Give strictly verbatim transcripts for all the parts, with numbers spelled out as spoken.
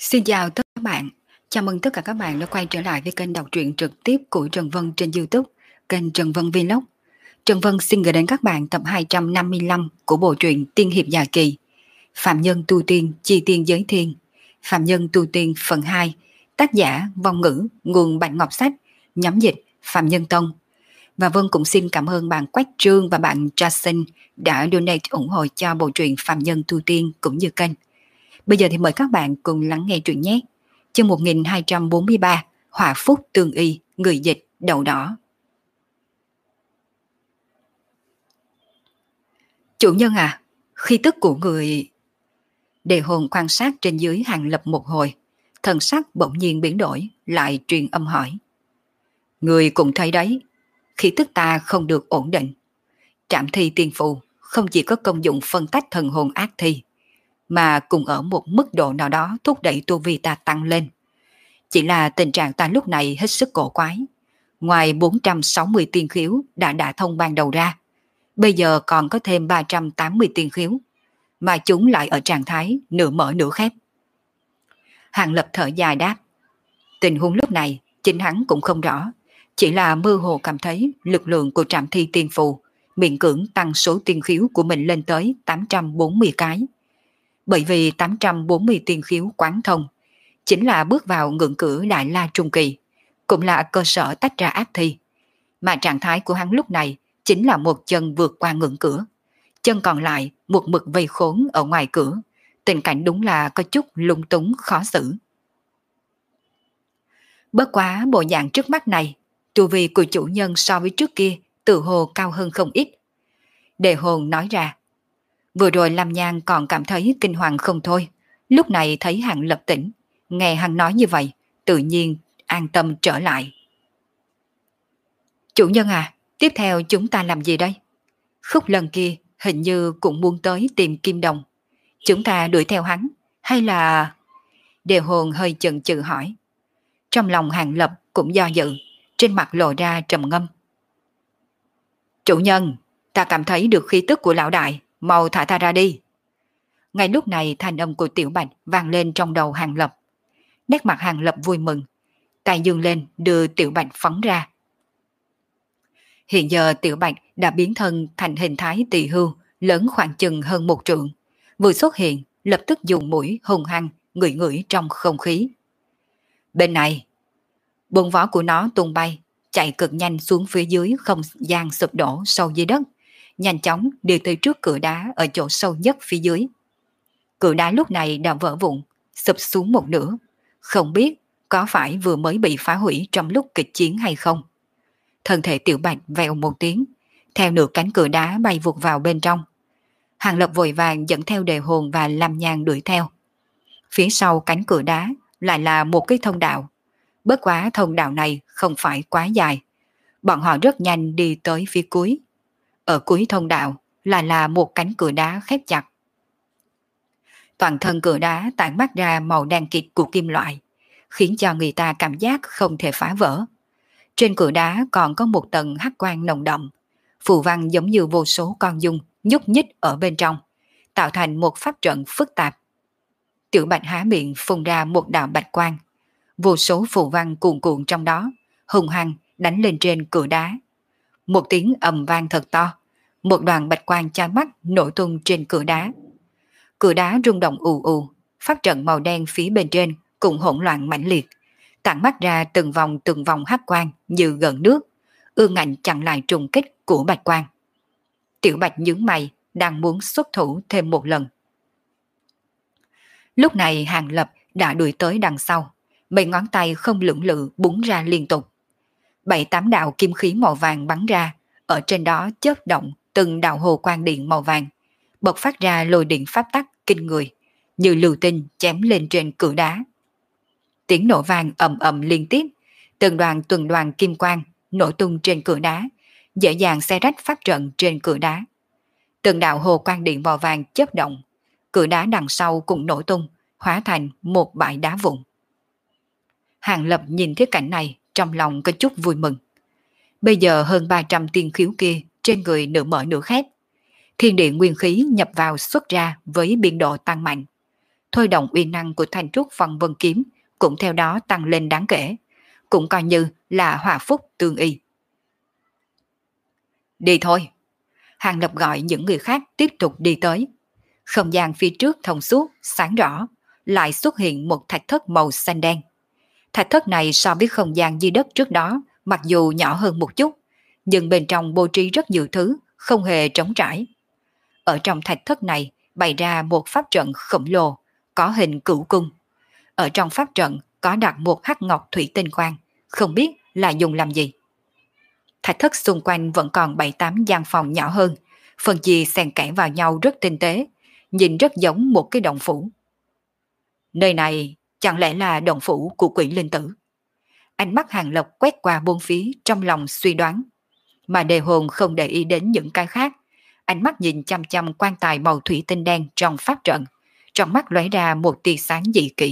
Xin chào tất cả các bạn. Chào mừng tất cả các bạn đã quay trở lại với kênh đọc truyện trực tiếp của Trần Vân trên YouTube, kênh Trần Vân Vlog. Trần Vân xin gửi đến các bạn tập hai trăm năm mươi lăm của bộ truyện Tiên hiệp dài kỳ, Phạm nhân tu tiên, chi tiên giới thiên, Phạm nhân tu tiên phần hai, tác giả Vong Ngữ, nguồn Bạch Ngọc Sách, nhóm dịch Phạm Nhân Tông. Và Vân cũng xin cảm ơn bạn Quách Trương và bạn Jason đã donate ủng hộ cho bộ truyện Phạm nhân tu tiên cũng như kênh. Bây giờ thì mời các bạn cùng lắng nghe truyện nhé. Chương một nghìn hai trăm bốn mươi ba, Họa Phúc Tương Y, người dịch Đậu Đỏ. Chủ nhân à, khí tức của người... Đề hồn quan sát trên dưới Hàng Lập một hồi, thần sắc bỗng nhiên biến đổi, lại truyền âm hỏi. Người cũng thấy đấy, khí tức ta không được ổn định. Trảm thi tiên phù không chỉ có công dụng phân tách thần hồn ác thi, mà cùng ở một mức độ nào đó thúc đẩy tu vi ta tăng lên. Chỉ là tình trạng ta lúc này hết sức cổ quái. Ngoài bốn trăm sáu mươi tiên khiếu đã đả thông ban đầu ra, bây giờ còn có thêm ba trăm tám mươi tiên khiếu, mà chúng lại ở trạng thái nửa mở nửa khép. Hàng Lập thở dài đáp. Tình huống lúc này chính hắn cũng không rõ, chỉ là mơ hồ cảm thấy lực lượng của trảm thi tiên phù miễn cưỡng tăng số tiên khiếu của mình lên tới tám trăm bốn mươi cái. Bởi vì tám trăm bốn mươi tiên khiếu quán thông chính là bước vào ngưỡng cửa Đại La Trung Kỳ, cũng là cơ sở tách ra ác thi. Mà trạng thái của hắn lúc này chính là một chân vượt qua ngưỡng cửa, chân còn lại một mực vây khốn ở ngoài cửa. Tình cảnh đúng là có chút lung túng khó xử. Bất quá bộ dạng trước mắt này, tu vi của chủ nhân so với trước kia tự hồ cao hơn không ít. Đề hồn nói ra. Vừa rồi Lam Nhan còn cảm thấy kinh hoàng không thôi, lúc này thấy Hàng Lập tỉnh, nghe hắn nói như vậy, tự nhiên an tâm trở lại. Chủ nhân à, tiếp theo chúng ta làm gì đây? Khúc lần kia hình như cũng muốn tới tìm Kim Đồng. Chúng ta đuổi theo hắn, hay là... Đề hồn hơi chần chừ hỏi. Trong lòng Hàng Lập cũng do dự, trên mặt lộ ra trầm ngâm. Chủ nhân, ta cảm thấy được khí tức của lão đại, mau thả ta ra đi. Ngay lúc này thanh âm của Tiểu Bạch vang lên trong đầu Hàng Lập. Nét mặt Hàng Lập vui mừng, tay dương lên đưa Tiểu Bạch phóng ra. Hiện giờ Tiểu Bạch đã biến thân thành hình thái tỳ hưu, lớn khoảng chừng hơn một trượng. Vừa xuất hiện, lập tức dùng mũi hung hăng ngửi ngửi trong không khí. Bên này, bông vó của nó tung bay, chạy cực nhanh xuống phía dưới không gian sụp đổ sâu dưới đất, nhanh chóng đi tới trước cửa đá ở chỗ sâu nhất phía dưới. Cửa đá lúc này đã vỡ vụn, sụp xuống một nửa, không biết có phải vừa mới bị phá hủy trong lúc kịch chiến hay không. Thân thể Tiểu Bạch vèo một tiếng, theo nửa cánh cửa đá bay vụt vào bên trong. Hàng Lập vội vàng dẫn theo Đề hồn và Lam Nhan đuổi theo. Phía sau cánh cửa đá lại là một cái thông đạo. Bất quá thông đạo này không phải quá dài. Bọn họ rất nhanh đi tới phía cuối. Ở cuối thông đạo lại là một cánh cửa đá khép chặt. Toàn thân cửa đá tản mát ra màu đen kịt của kim loại, khiến cho người ta cảm giác không thể phá vỡ. Trên cửa đá còn có một tầng hắc quang nồng đậm, phù văn giống như vô số con giun nhúc nhích ở bên trong, tạo thành một pháp trận phức tạp. Tiểu Bạch há miệng phun ra một đạo bạch quang, vô số phù văn cuồn cuộn trong đó, hung hăng đánh lên trên cửa đá. Một tiếng ầm vang thật to, một đoàn bạch quang chói mắt nổ tung trên cửa đá. Cửa đá rung động ù ù, pháp trận màu đen phía bên trên cũng hỗn loạn mãnh liệt, tản mắt ra từng vòng từng vòng hắc quang như gần nước, ương ngạnh chặn lại trùng kích của bạch quang. Tiểu Bạch nhướng mày, đang muốn xuất thủ thêm một lần. Lúc này Hàng Lập đã đuổi tới đằng sau, mấy ngón tay không lưỡng lự búng ra liên tục. Bảy tám đạo kim khí màu vàng bắn ra, ở trên đó chớp động từng đạo hồ quang điện màu vàng, bộc phát ra lôi điện pháp tắc kinh người, như lưu tinh chém lên trên cửa đá. Tiếng nổ vang ầm ầm liên tiếp, từng đoàn từng đoàn kim quang nổ tung trên cửa đá, dễ dàng xé rách pháp trận trên cửa đá. Từng đạo hồ quang điện màu vàng chớp động, cửa đá đằng sau cũng nổ tung, hóa thành một bãi đá vụn. Hàng Lập nhìn thấy cảnh này, trong lòng có chút vui mừng. Bây giờ hơn ba trăm tiên khiếu kia trên người nửa mở nửa khép, thiên địa nguyên khí nhập vào xuất ra với biên độ tăng mạnh. thôi động uy năng của thanh trúc phong vân kiếm cũng theo đó tăng lên đáng kể, cũng coi như là hòa phúc tương y. Đi thôi. Hàng Lập gọi những người khác tiếp tục đi tới. Không gian phía trước thông suốt, sáng rõ, lại xuất hiện một thạch thất màu xanh đen. Thạch thất này so với không gian dưới đất trước đó, mặc dù nhỏ hơn một chút, nhưng bên trong bố trí rất nhiều thứ, không hề trống trải. Ở trong thạch thất này bày ra một pháp trận khổng lồ, có hình cửu cung. Ở trong pháp trận có đặt một hắc ngọc thủy tinh quang, không biết là dùng làm gì. Thạch thất xung quanh vẫn còn bảy tám gian phòng nhỏ hơn, phần chia xen kẽ vào nhau rất tinh tế, nhìn rất giống một cái động phủ. Nơi này chẳng lẽ là động phủ của quỷ linh tử? Ánh mắt Hàng Lập quét qua bốn phía trong lòng suy đoán, mà đề hồn không để ý đến những cái khác. Ánh mắt nhìn chăm chăm quan tài màu thủy tinh đen trong pháp trận, trong mắt lóe ra một tia sáng dị kỳ.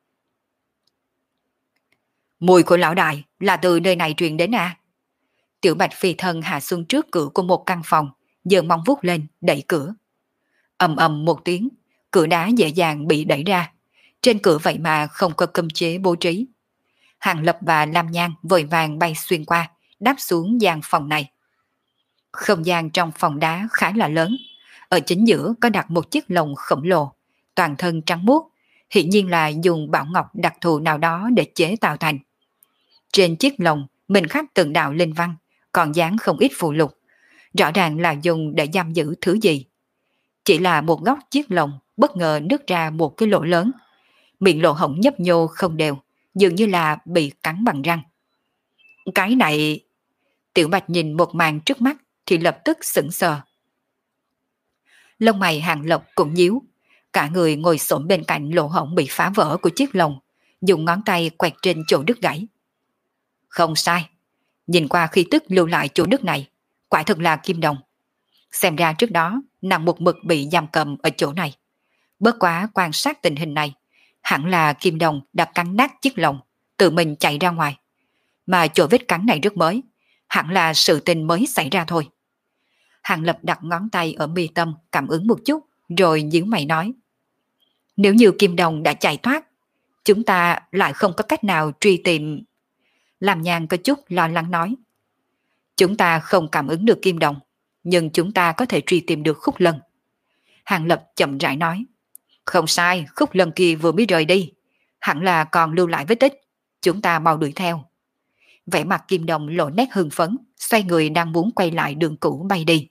Mùi của lão đại là từ nơi này truyền đến à? Tiểu Bạch phi thân hạ xuống trước cửa của một căn phòng, giơ móng vuốt lên đẩy cửa. Ầm ầm một tiếng, cửa đá dễ dàng bị đẩy ra. Trên cửa vậy mà không có cấm chế bố trí. Hàng Lập và Lam Nhan vội vàng bay xuyên qua, đáp xuống gian phòng này. Không gian trong phòng đá khá là lớn. Ở chính giữa có đặt một chiếc lồng khổng lồ, toàn thân trắng muốt, hiển nhiên là dùng bảo ngọc đặc thù nào đó để chế tạo thành. Trên chiếc lồng mình khắc từng đạo linh văn, còn dán không ít phù lục, rõ ràng là dùng để giam giữ thứ gì. Chỉ là một góc chiếc lồng bất ngờ nứt ra một cái lỗ lớn, miệng lỗ hổng nhấp nhô không đều, dường như là bị cắn bằng răng. Cái này... Tiểu Bạch nhìn một màn trước mắt thì lập tức sững sờ. Lông mày Hàng Lộc cũng nhíu, cả người ngồi xổm bên cạnh lỗ hổng bị phá vỡ của chiếc lồng, dùng ngón tay quẹt trên chỗ đứt gãy. Không sai, nhìn qua khí tức lưu lại chỗ đứt này, quả thực là kim đồng. Xem ra trước đó nàng một mực bị giam cầm ở chỗ này. Bất quá quan sát tình hình này, hẳn là kim đồng đã cắn nát chiếc lồng, tự mình chạy ra ngoài. Mà chỗ vết cắn này rất mới, hẳn là sự tình mới xảy ra thôi. Hàng Lập đặt ngón tay ở mi tâm cảm ứng một chút, rồi nhíu mày nói. Nếu như kim đồng đã chạy thoát, chúng ta lại không có cách nào truy tìm. Làm Nhàn có chút lo lắng nói. Chúng ta không cảm ứng được kim đồng, nhưng chúng ta có thể truy tìm được Khúc Lân. Hàng Lập chậm rãi nói. Không sai, Khúc Lân kia vừa mới rời đi, hẳn là còn lưu lại vết tích, chúng ta mau đuổi theo. Vẻ mặt kim đồng lộ nét hưng phấn, xoay người đang muốn quay lại đường cũ bay đi.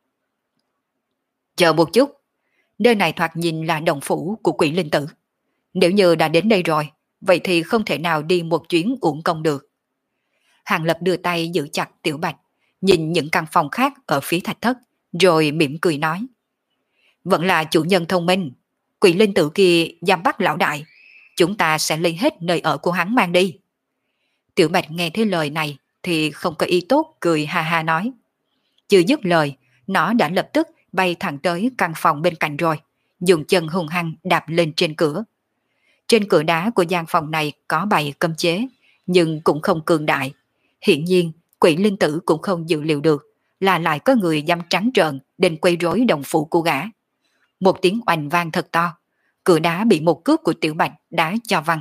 Chờ một chút, nơi này thoạt nhìn là động phủ của quỷ linh tử. Nếu như đã đến đây rồi, vậy thì không thể nào đi một chuyến uổng công được. Hàng Lập đưa tay giữ chặt Tiểu Bạch, nhìn những căn phòng khác ở phía thạch thất, rồi mỉm cười nói. Vẫn là chủ nhân thông minh, quỷ linh tử kia giam bắt lão đại, chúng ta sẽ lấy hết nơi ở của hắn mang đi. Tiểu Bạch nghe thấy lời này thì không có ý tốt, cười ha ha nói. Chưa dứt lời, nó đã lập tức bay thẳng tới căn phòng bên cạnh rồi, dùng chân hung hăng đạp lên trên cửa. Trên cửa đá của gian phòng này có bày cấm chế, nhưng cũng không cường đại. Hiển nhiên, quỷ linh tử cũng không dự liệu được là lại có người dám trắng trợn đến quấy rối đồng phụ của gã. Một tiếng oanh vang thật to, cửa đá bị một cước của Tiểu Bạch đá cho văng.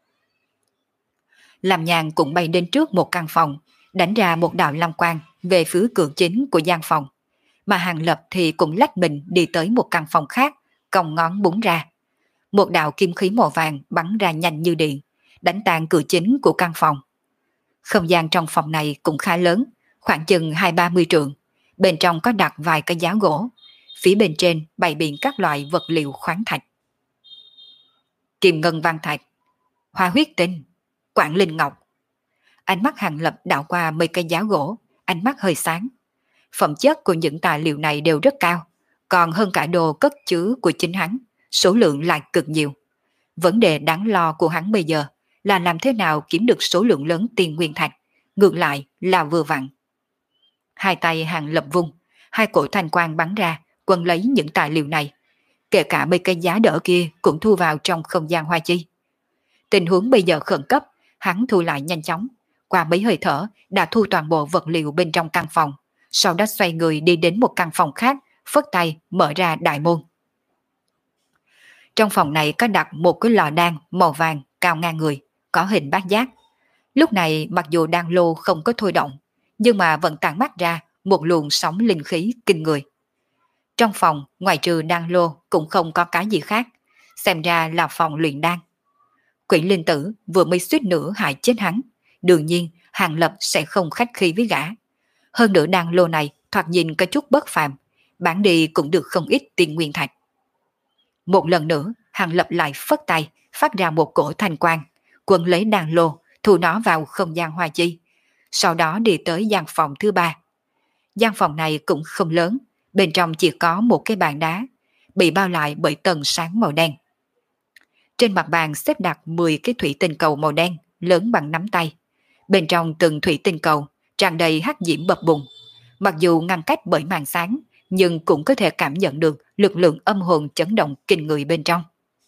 Làm Nhàn cũng bay đến trước một căn phòng, đánh ra một đạo long quang về phía cửa chính của gian phòng. Mà Hàng Lập thì cũng lách mình đi tới một căn phòng khác, còng ngón búng ra. Một đạo kim khí màu vàng bắn ra nhanh như điện, đánh tan cửa chính của căn phòng. Không gian trong phòng này cũng khá lớn, khoảng chừng hai ba mươi trượng. Bên trong có đặt vài cái giá gỗ, phía bên trên bày biện các loại vật liệu khoáng thạch. Kim ngân văn thạch, hoa huyết tinh, quảng linh ngọc. Ánh mắt Hàng Lập đảo qua mấy cái giá gỗ, ánh mắt hơi sáng. Phẩm chất của những tài liệu này đều rất cao, còn hơn cả đồ cất chứa của chính hắn, số lượng lại cực nhiều. Vấn đề đáng lo của hắn bây giờ là làm thế nào kiếm được số lượng lớn tiền nguyên thạch, ngược lại là vừa vặn. Hai tay Hàng Lập vung, hai cổ thanh quang bắn ra, quấn lấy những tài liệu này. Kể cả mấy cây giá đỡ kia cũng thu vào trong không gian hoa chi. Tình huống bây giờ khẩn cấp, hắn thu lại nhanh chóng. Qua mấy hơi thở đã thu toàn bộ vật liệu bên trong căn phòng, sau đó xoay người đi đến một căn phòng khác, phất tay mở ra đại môn. Trong phòng này có đặt một cái lò đan màu vàng cao ngang người, có hình bát giác. Lúc này mặc dù đan lô không có thôi động, nhưng mà vẫn tản mát ra một luồng sóng linh khí kinh người. Trong phòng, ngoài trừ đan lô cũng không có cái gì khác, xem ra là phòng luyện đan. Quỷ linh tử vừa mới suýt nữa hại chết hắn, đương nhiên Hàng Lập sẽ không khách khí với gã. Hơn nữa đan lô này thoạt nhìn có chút bất phàm, bán đi cũng được không ít tiền nguyên thạch. Một lần nữa, Hàng Lập lại phất tay, phát ra một cổ thanh quang, quấn lấy đan lô, thu nó vào không gian hoa chi. Sau đó đi tới gian phòng thứ ba. Gian phòng này cũng không lớn, bên trong chỉ có một cái bàn đá, bị bao lại bởi tầng sáng màu đen. Trên mặt bàn xếp đặt mười cái thủy tinh cầu màu đen, lớn bằng nắm tay. Bên trong từng thủy tinh cầu, tràn đầy hắc diễm bập bùng. Mặc dù ngăn cách bởi màn sáng, nhưng cũng có thể cảm nhận được lực lượng âm hồn chấn động kinh người bên trong.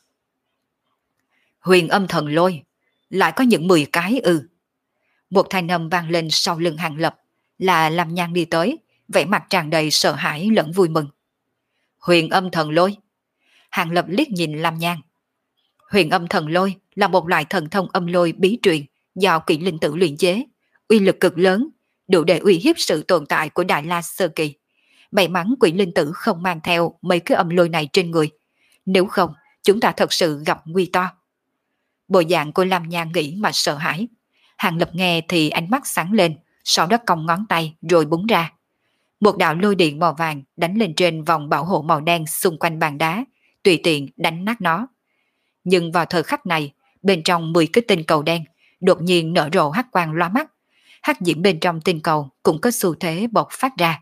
Huyền âm thần lôi, lại có những mười cái ư. Một thanh âm vang lên sau lưng Hàng Lập, là Lam Nhan đi tới, vẻ mặt tràn đầy sợ hãi lẫn vui mừng. Huyền âm thần lôi. Hàng Lập liếc nhìn Lam Nhan. Huyền âm thần lôi là một loại thần thông âm lôi bí truyền do kỷ linh tử luyện chế, uy lực cực lớn, đủ để uy hiếp sự tồn tại của Đại La Sơ Kỳ. May mắn quỷ linh tử không mang theo mấy cái âm lôi này trên người, nếu không chúng ta thật sự gặp nguy to. Bộ dạng của Lam Nhan nghĩ mà sợ hãi. Hàng Lập nghe thì ánh mắt sáng lên, sau đó cong ngón tay rồi búng ra. Một đạo lôi điện màu vàng đánh lên trên vòng bảo hộ màu đen xung quanh bàn đá, tùy tiện đánh nát nó. Nhưng vào thời khắc này, bên trong mười cái tinh cầu đen đột nhiên nở rộ hắc quang lóa mắt. Hắc diễm bên trong tinh cầu cũng có xu thế bộc phát ra.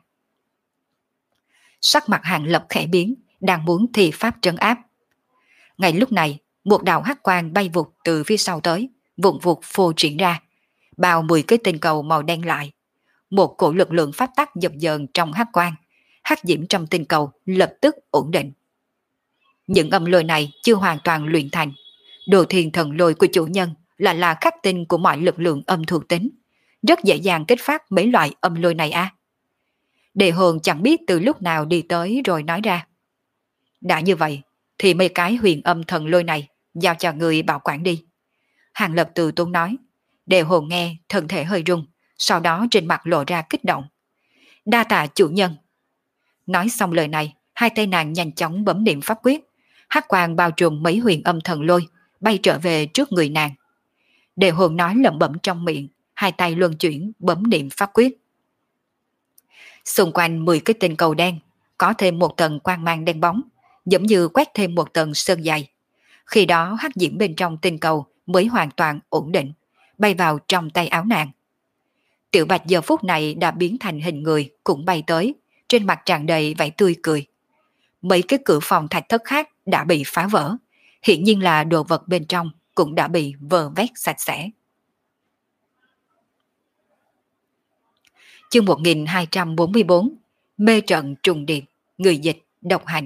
Sắc mặt Hàng Lập khẽ biến, đang muốn thi pháp trấn áp. Ngay lúc này, một đạo hắc quang bay vụt từ phía sau tới, vụn vụt phô triển ra, bao mười cái tinh cầu màu đen lại. Một cổ lực lượng pháp tắc dập dờn trong hắc quang, hắc diễm trong tinh cầu lập tức ổn định. Những âm lôi này chưa hoàn toàn luyện thành. Đồ thiền thần lôi của chủ nhân là là khắc tinh của mọi lực lượng âm thuộc tính, rất dễ dàng kích phát mấy loại âm lôi này a. Đề hồn chẳng biết từ lúc nào đi tới rồi nói ra. Đã như vậy, thì mấy cái huyền âm thần lôi này giao cho người bảo quản đi. Hàng Lập từ tốn nói. Đề hồn nghe, thân thể hơi rung, sau đó trên mặt lộ ra kích động. Đa tạ chủ nhân. Nói xong lời này, hai tay nàng nhanh chóng bấm niệm pháp quyết. Hắc quang bao trùm mấy huyền âm thần lôi, bay trở về trước người nàng. Đề hồn nói lẩm bẩm trong miệng, hai tay luân chuyển bấm niệm pháp quyết. Xung quanh mười cái tinh cầu đen, có thêm một tầng quang mang đen bóng, giống như quét thêm một tầng sơn dày. Khi đó hắc diễm bên trong tinh cầu mới hoàn toàn ổn định, bay vào trong tay áo nàng. Tiểu Bạch giờ phút này đã biến thành hình người, cũng bay tới, trên mặt tràn đầy vẻ tươi cười. Mấy cái cửa phòng thạch thất khác đã bị phá vỡ, hiện nhiên là đồ vật bên trong cũng đã bị vơ vét sạch sẽ. Chương một nghìn hai trăm bốn mươi bốn, Mê trận trùng điệp, người dịch, độc hành.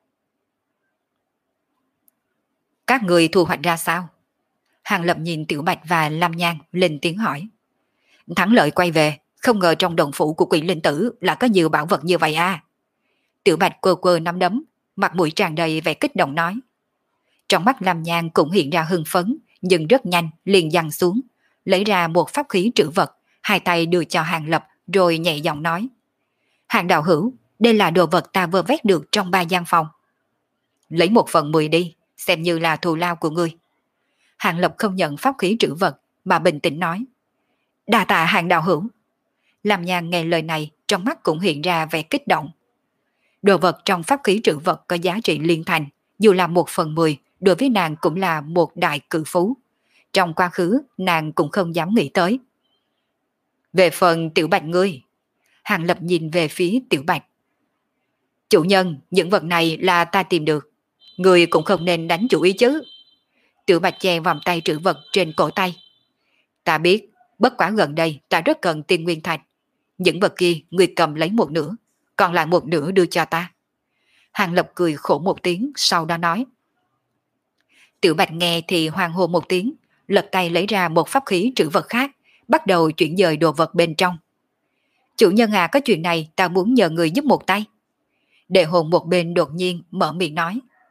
Các người thu hoạch ra sao? Hàng Lập nhìn Tiểu Bạch và Lam Nhan lên tiếng hỏi. Thắng lợi quay về, không ngờ trong đồng phủ của quỷ linh tử là có nhiều bảo vật như vậy à. Tiểu Bạch quơ quơ nắm đấm, mặt mũi tràn đầy vẻ kích động nói. Trong mắt Lam Nhan cũng hiện ra hưng phấn, nhưng rất nhanh liền giằng xuống, lấy ra một pháp khí trữ vật, hai tay đưa cho Hàng Lập rồi nhẹ giọng nói. Hàng đạo hữu, đây là đồ vật ta vừa vét được trong ba gian phòng. Lấy một phần mười đi, xem như là thù lao của ngươi. Hàng Lập không nhận pháp khí trữ vật mà bình tĩnh nói. Đa tạ Hàng đạo hữu. Lam Nhan nghe lời này, trong mắt cũng hiện ra vẻ kích động. Đồ vật trong pháp khí trữ vật có giá trị liên thành, dù là một phần mười, đối với nàng cũng là một đại cự phú. Trong quá khứ, nàng cũng không dám nghĩ tới. Về phần Tiểu Bạch ngươi, Hàng Lập nhìn về phía Tiểu Bạch. Chủ nhân, những vật này là ta tìm được, ngươi cũng không nên đánh chủ ý chứ. Tiểu Bạch che vòng tay trữ vật trên cổ tay. Ta biết, bất quá gần đây ta rất cần tiền nguyên thạch. Những vật kia ngươi cầm lấy một nửa, còn lại một nửa đưa cho ta. Hàng Lập cười khổ một tiếng, sau đó nói. Tiểu Bạch nghe thì hoang hô một tiếng, lật tay lấy ra một pháp khí trữ vật khác, bắt đầu chuyển dời đồ vật bên trong. Chủ nhân à, có chuyện này ta muốn nhờ người giúp một tay. Đệ hồn một bên đột nhiên mở miệng nói.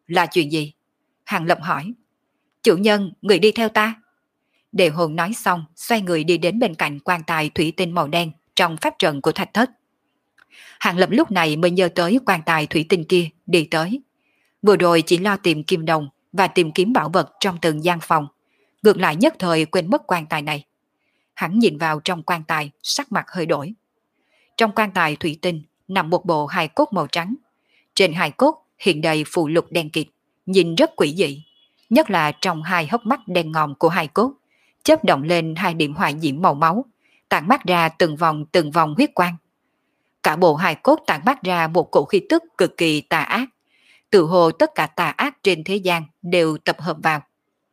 Là chuyện gì? Hàng Lập hỏi. Chủ nhân, người đi theo ta. Đề hồn nói xong, xoay người đi đến bên cạnh quan tài thủy tinh màu đen trong pháp trận của thạch thất. Hàng Lập lúc này mới nhớ tới quan tài thủy tinh kia đi tới. Vừa rồi chỉ lo tìm kim đồng và tìm kiếm bảo vật trong từng gian phòng. Ngược lại nhất thời quên mất quan tài này. Hắn nhìn vào trong quan tài, sắc mặt hơi đổi. Trong quan tài thủy tinh nằm một bộ hài cốt màu trắng. Trên hài cốt hiện đầy phù lục đen kịt, nhìn rất quỷ dị. Nhất là trong hai hốc mắt đen ngòm của hài cốt, chớp động lên hai điểm hỏa diễm màu máu, tản mát ra từng vòng từng vòng huyết quang. Cả bộ hài cốt tản mát ra một cổ khí tức cực kỳ tà ác. Tự hồ tất cả tà ác trên thế gian đều tập hợp vào.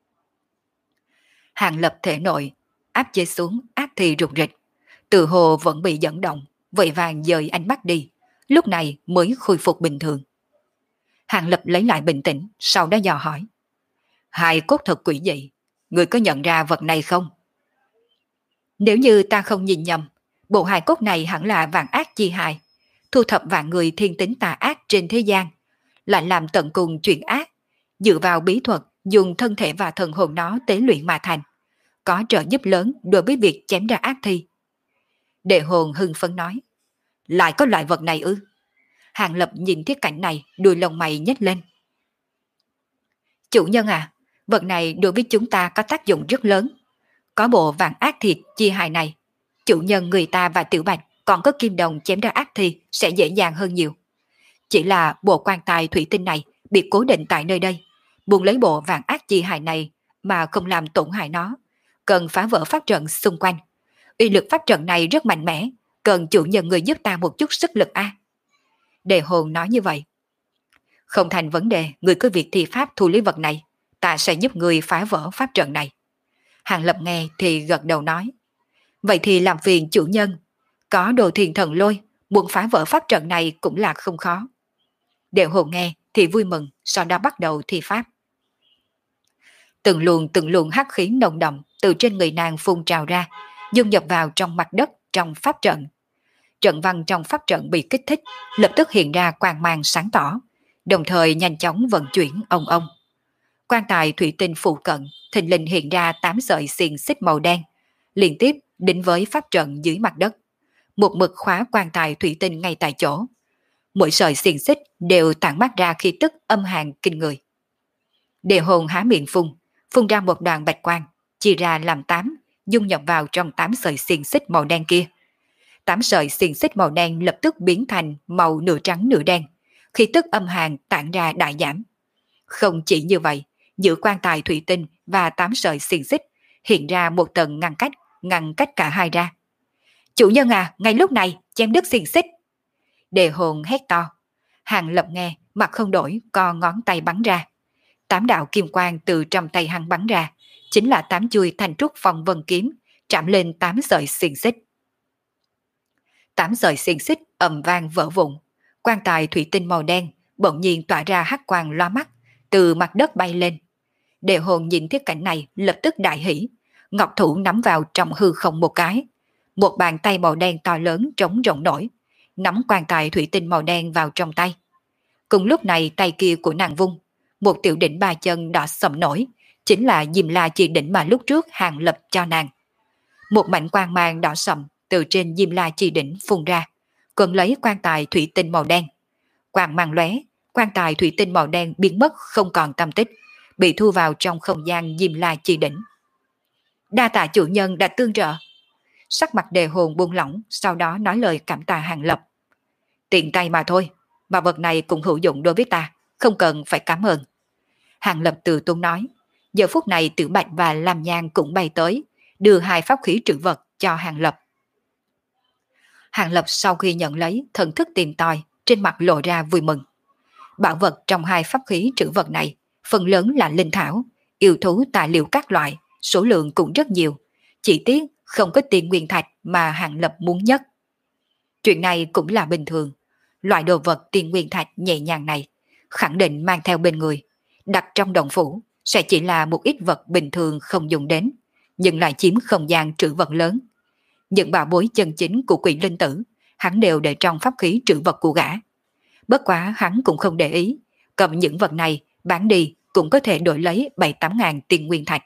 Hàng Lập thể nội áp chế xuống ác thì rụt rịch, tự hồ vẫn bị dẫn động, vội vàng dời ánh mắt đi, lúc này mới khôi phục bình thường. Hàng Lập lấy lại bình tĩnh, sau đó dò hỏi. Hài cốt thật quỷ dị, người có nhận ra vật này không? Nếu như ta không nhìn nhầm, bộ hài cốt này hẳn là vạn ác chi hài, thu thập vạn người thiên tính tà ác trên thế gian, lại làm tận cùng chuyện ác, dựa vào bí thuật dùng thân thể và thần hồn nó tế luyện mà thành, có trợ giúp lớn đối với việc chém ra ác thi. Đệ hồn hưng phấn nói. Lại có loại vật này ư? Hàng Lập nhìn thiết cảnh này, đuôi lông mày nhếch lên. Chủ nhân à, vật này đối với chúng ta có tác dụng rất lớn. Có bộ vạn ác thịt chi hài này, chủ nhân người ta và Tiểu Bạch còn có kim đồng chém ra ác thi sẽ dễ dàng hơn nhiều. Chỉ là bộ quan tài thủy tinh này bị cố định tại nơi đây, buồn lấy bộ vạn ác chi hài này mà không làm tổn hại nó, cần phá vỡ pháp trận xung quanh. Uy lực pháp trận này rất mạnh mẽ, cần chủ nhân người giúp ta một chút sức lực a. À? Đề hồn nói như vậy. Không thành vấn đề, người cứ việc thi pháp thu lấy vật này, ta sẽ giúp người phá vỡ pháp trận này. Hàng Lập nghe thì gật đầu nói. Vậy thì làm phiền chủ nhân, có đồ thiền thần lôi, muốn phá vỡ pháp trận này cũng là không khó. Đề hồn nghe thì vui mừng, sau đó bắt đầu thi pháp. Từng luồng từng luồng hắc khí nồng đậm từ trên người nàng phun trào ra, dung nhập vào trong mặt đất trong pháp trận. Trận văn trong pháp trận bị kích thích, lập tức hiện ra quang mang sáng tỏ, đồng thời nhanh chóng vận chuyển ông ông. Quan tài thủy tinh phụ cận, thình lình hiện ra tám sợi xiềng xích màu đen, liên tiếp đính với pháp trận dưới mặt đất. Một mực khóa quan tài thủy tinh ngay tại chỗ. Mỗi sợi xiềng xích đều tản mát ra khí tức âm hàn kinh người. Đề hồn há miệng phun, phun ra một đoàn bạch quang, chia ra làm tám, dung nhập vào trong tám sợi xiềng xích màu đen kia. Tám sợi xiềng xích màu đen lập tức biến thành màu nửa trắng nửa đen, khí tức âm hàn tản ra đại giảm. Không chỉ như vậy, giữa quan tài thủy tinh và tám sợi xiềng xích hiện ra một tầng ngăn cách, ngăn cách cả hai ra. Chủ nhân à, ngay lúc này chém đứt xiềng xích. Đề hồn hét to. Hàng Lập nghe, mặt không đổi, co ngón tay bắn ra. Tám đạo kim quang từ trong tay hắn bắn ra, chính là tám chuôi thành trúc phong vân kiếm, chạm lên tám sợi xiềng xích. Tám sợi xiềng xích ầm vang vỡ vụn, quan tài thủy tinh màu đen bỗng nhiên tỏa ra hắc quang loa mắt, từ mặt đất bay lên. Đề hồn nhìn thiết cảnh này lập tức đại hỉ, ngọc thủ nắm vào trong hư không một cái. Một bàn tay màu đen to lớn trống rộng nổi, nắm quan tài thủy tinh màu đen vào trong tay. Cùng lúc này tay kia của nàng vung, một tiểu đỉnh ba chân đỏ sầm nổi, chính là Diêm La Chi đỉnh mà lúc trước Hàng Lập cho nàng. Một mảnh quang mang đỏ sầm từ trên Diêm La Chi đỉnh phun ra, cuốn lấy quan tài thủy tinh màu đen. Quang mang lóe, quan tài thủy tinh màu đen biến mất không còn tăm tích, bị thu vào trong không gian Diêm La Chi đỉnh. Đa tạ chủ nhân đã tương trợ. Sắc mặt đề hồn buông lỏng, sau đó nói lời cảm tạ Hàng Lập. Tiện tay mà thôi, mà vật này cũng hữu dụng đối với ta, không cần phải cảm ơn. Hàng Lập từ tốn nói. Giờ phút này Tiểu Bạch và Lam Nhan cũng bay tới, đưa hai pháp khí trữ vật cho Hàng Lập. Hàng Lập sau khi nhận lấy, thần thức tìm tòi, trên mặt lộ ra vui mừng. Bảo vật trong hai pháp khí trữ vật này, phần lớn là linh thảo, yêu thú tài liệu các loại, số lượng cũng rất nhiều. Chỉ tiếc không có tiền nguyên thạch mà Hàng Lập muốn nhất. Chuyện này cũng là bình thường. Loại đồ vật tiền nguyên thạch nhẹ nhàng này, khẳng định mang theo bên người, đặt trong động phủ, sẽ chỉ là một ít vật bình thường không dùng đến, nhưng lại chiếm không gian trữ vật lớn. Những bảo bối chân chính của Quỷ Linh Tử, hắn đều để trong pháp khí trữ vật của gã. Bất quá hắn cũng không để ý, cầm những vật này bán đi cũng có thể đổi lấy bảy tám ngàn tiền nguyên thạch.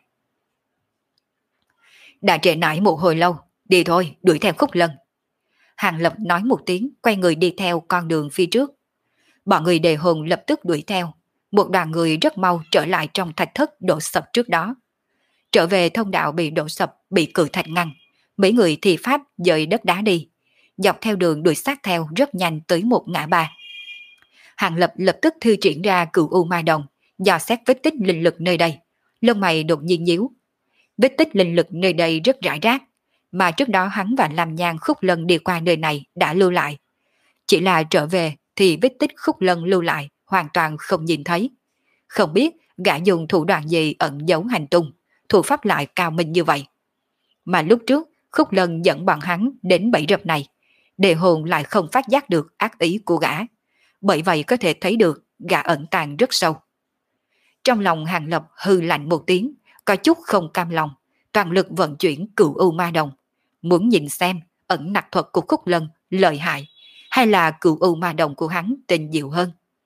Đã trễ nải một hồi lâu, đi thôi, đuổi theo Khúc Lân. Hàng Lập nói một tiếng, quay người đi theo con đường phía trước. Bọn người Đề Hồn lập tức đuổi theo, một đoàn người rất mau trở lại trong thạch thất đổ sập trước đó. Trở về thông đạo bị đổ sập, bị cự thạch ngăn, mấy người thì pháp dời đất đá đi, dọc theo đường đuổi sát theo rất nhanh tới một ngã ba. Hàng Lập lập tức thư triển ra Cửu U Ma Đồng, dò xét vết tích linh lực nơi đây, lông mày đột nhiên nhíu. Vết tích linh lực nơi đây rất rải rác, mà trước đó hắn và Lam Nhan Khúc Lân đi qua nơi này đã lưu lại. Chỉ là trở về thì vết tích Khúc Lân lưu lại hoàn toàn không nhìn thấy. Không biết gã dùng thủ đoạn gì ẩn giấu hành tung, thủ pháp lại cao minh như vậy. Mà lúc trước Khúc Lân dẫn bọn hắn đến bẫy rập này, Đề Hồn lại không phát giác được ác ý của gã. Bởi vậy có thể thấy được gã ẩn tàng rất sâu. Trong lòng Hàng Lập hư lạnh một tiếng, có chút không cam lòng, toàn lực vận chuyển Cửu U Ma Đồng, muốn nhìn xem ẩn nặc thuật của Khúc Lân lợi hại, hay là Cửu U Ma Đồng của hắn tình diệu hơn.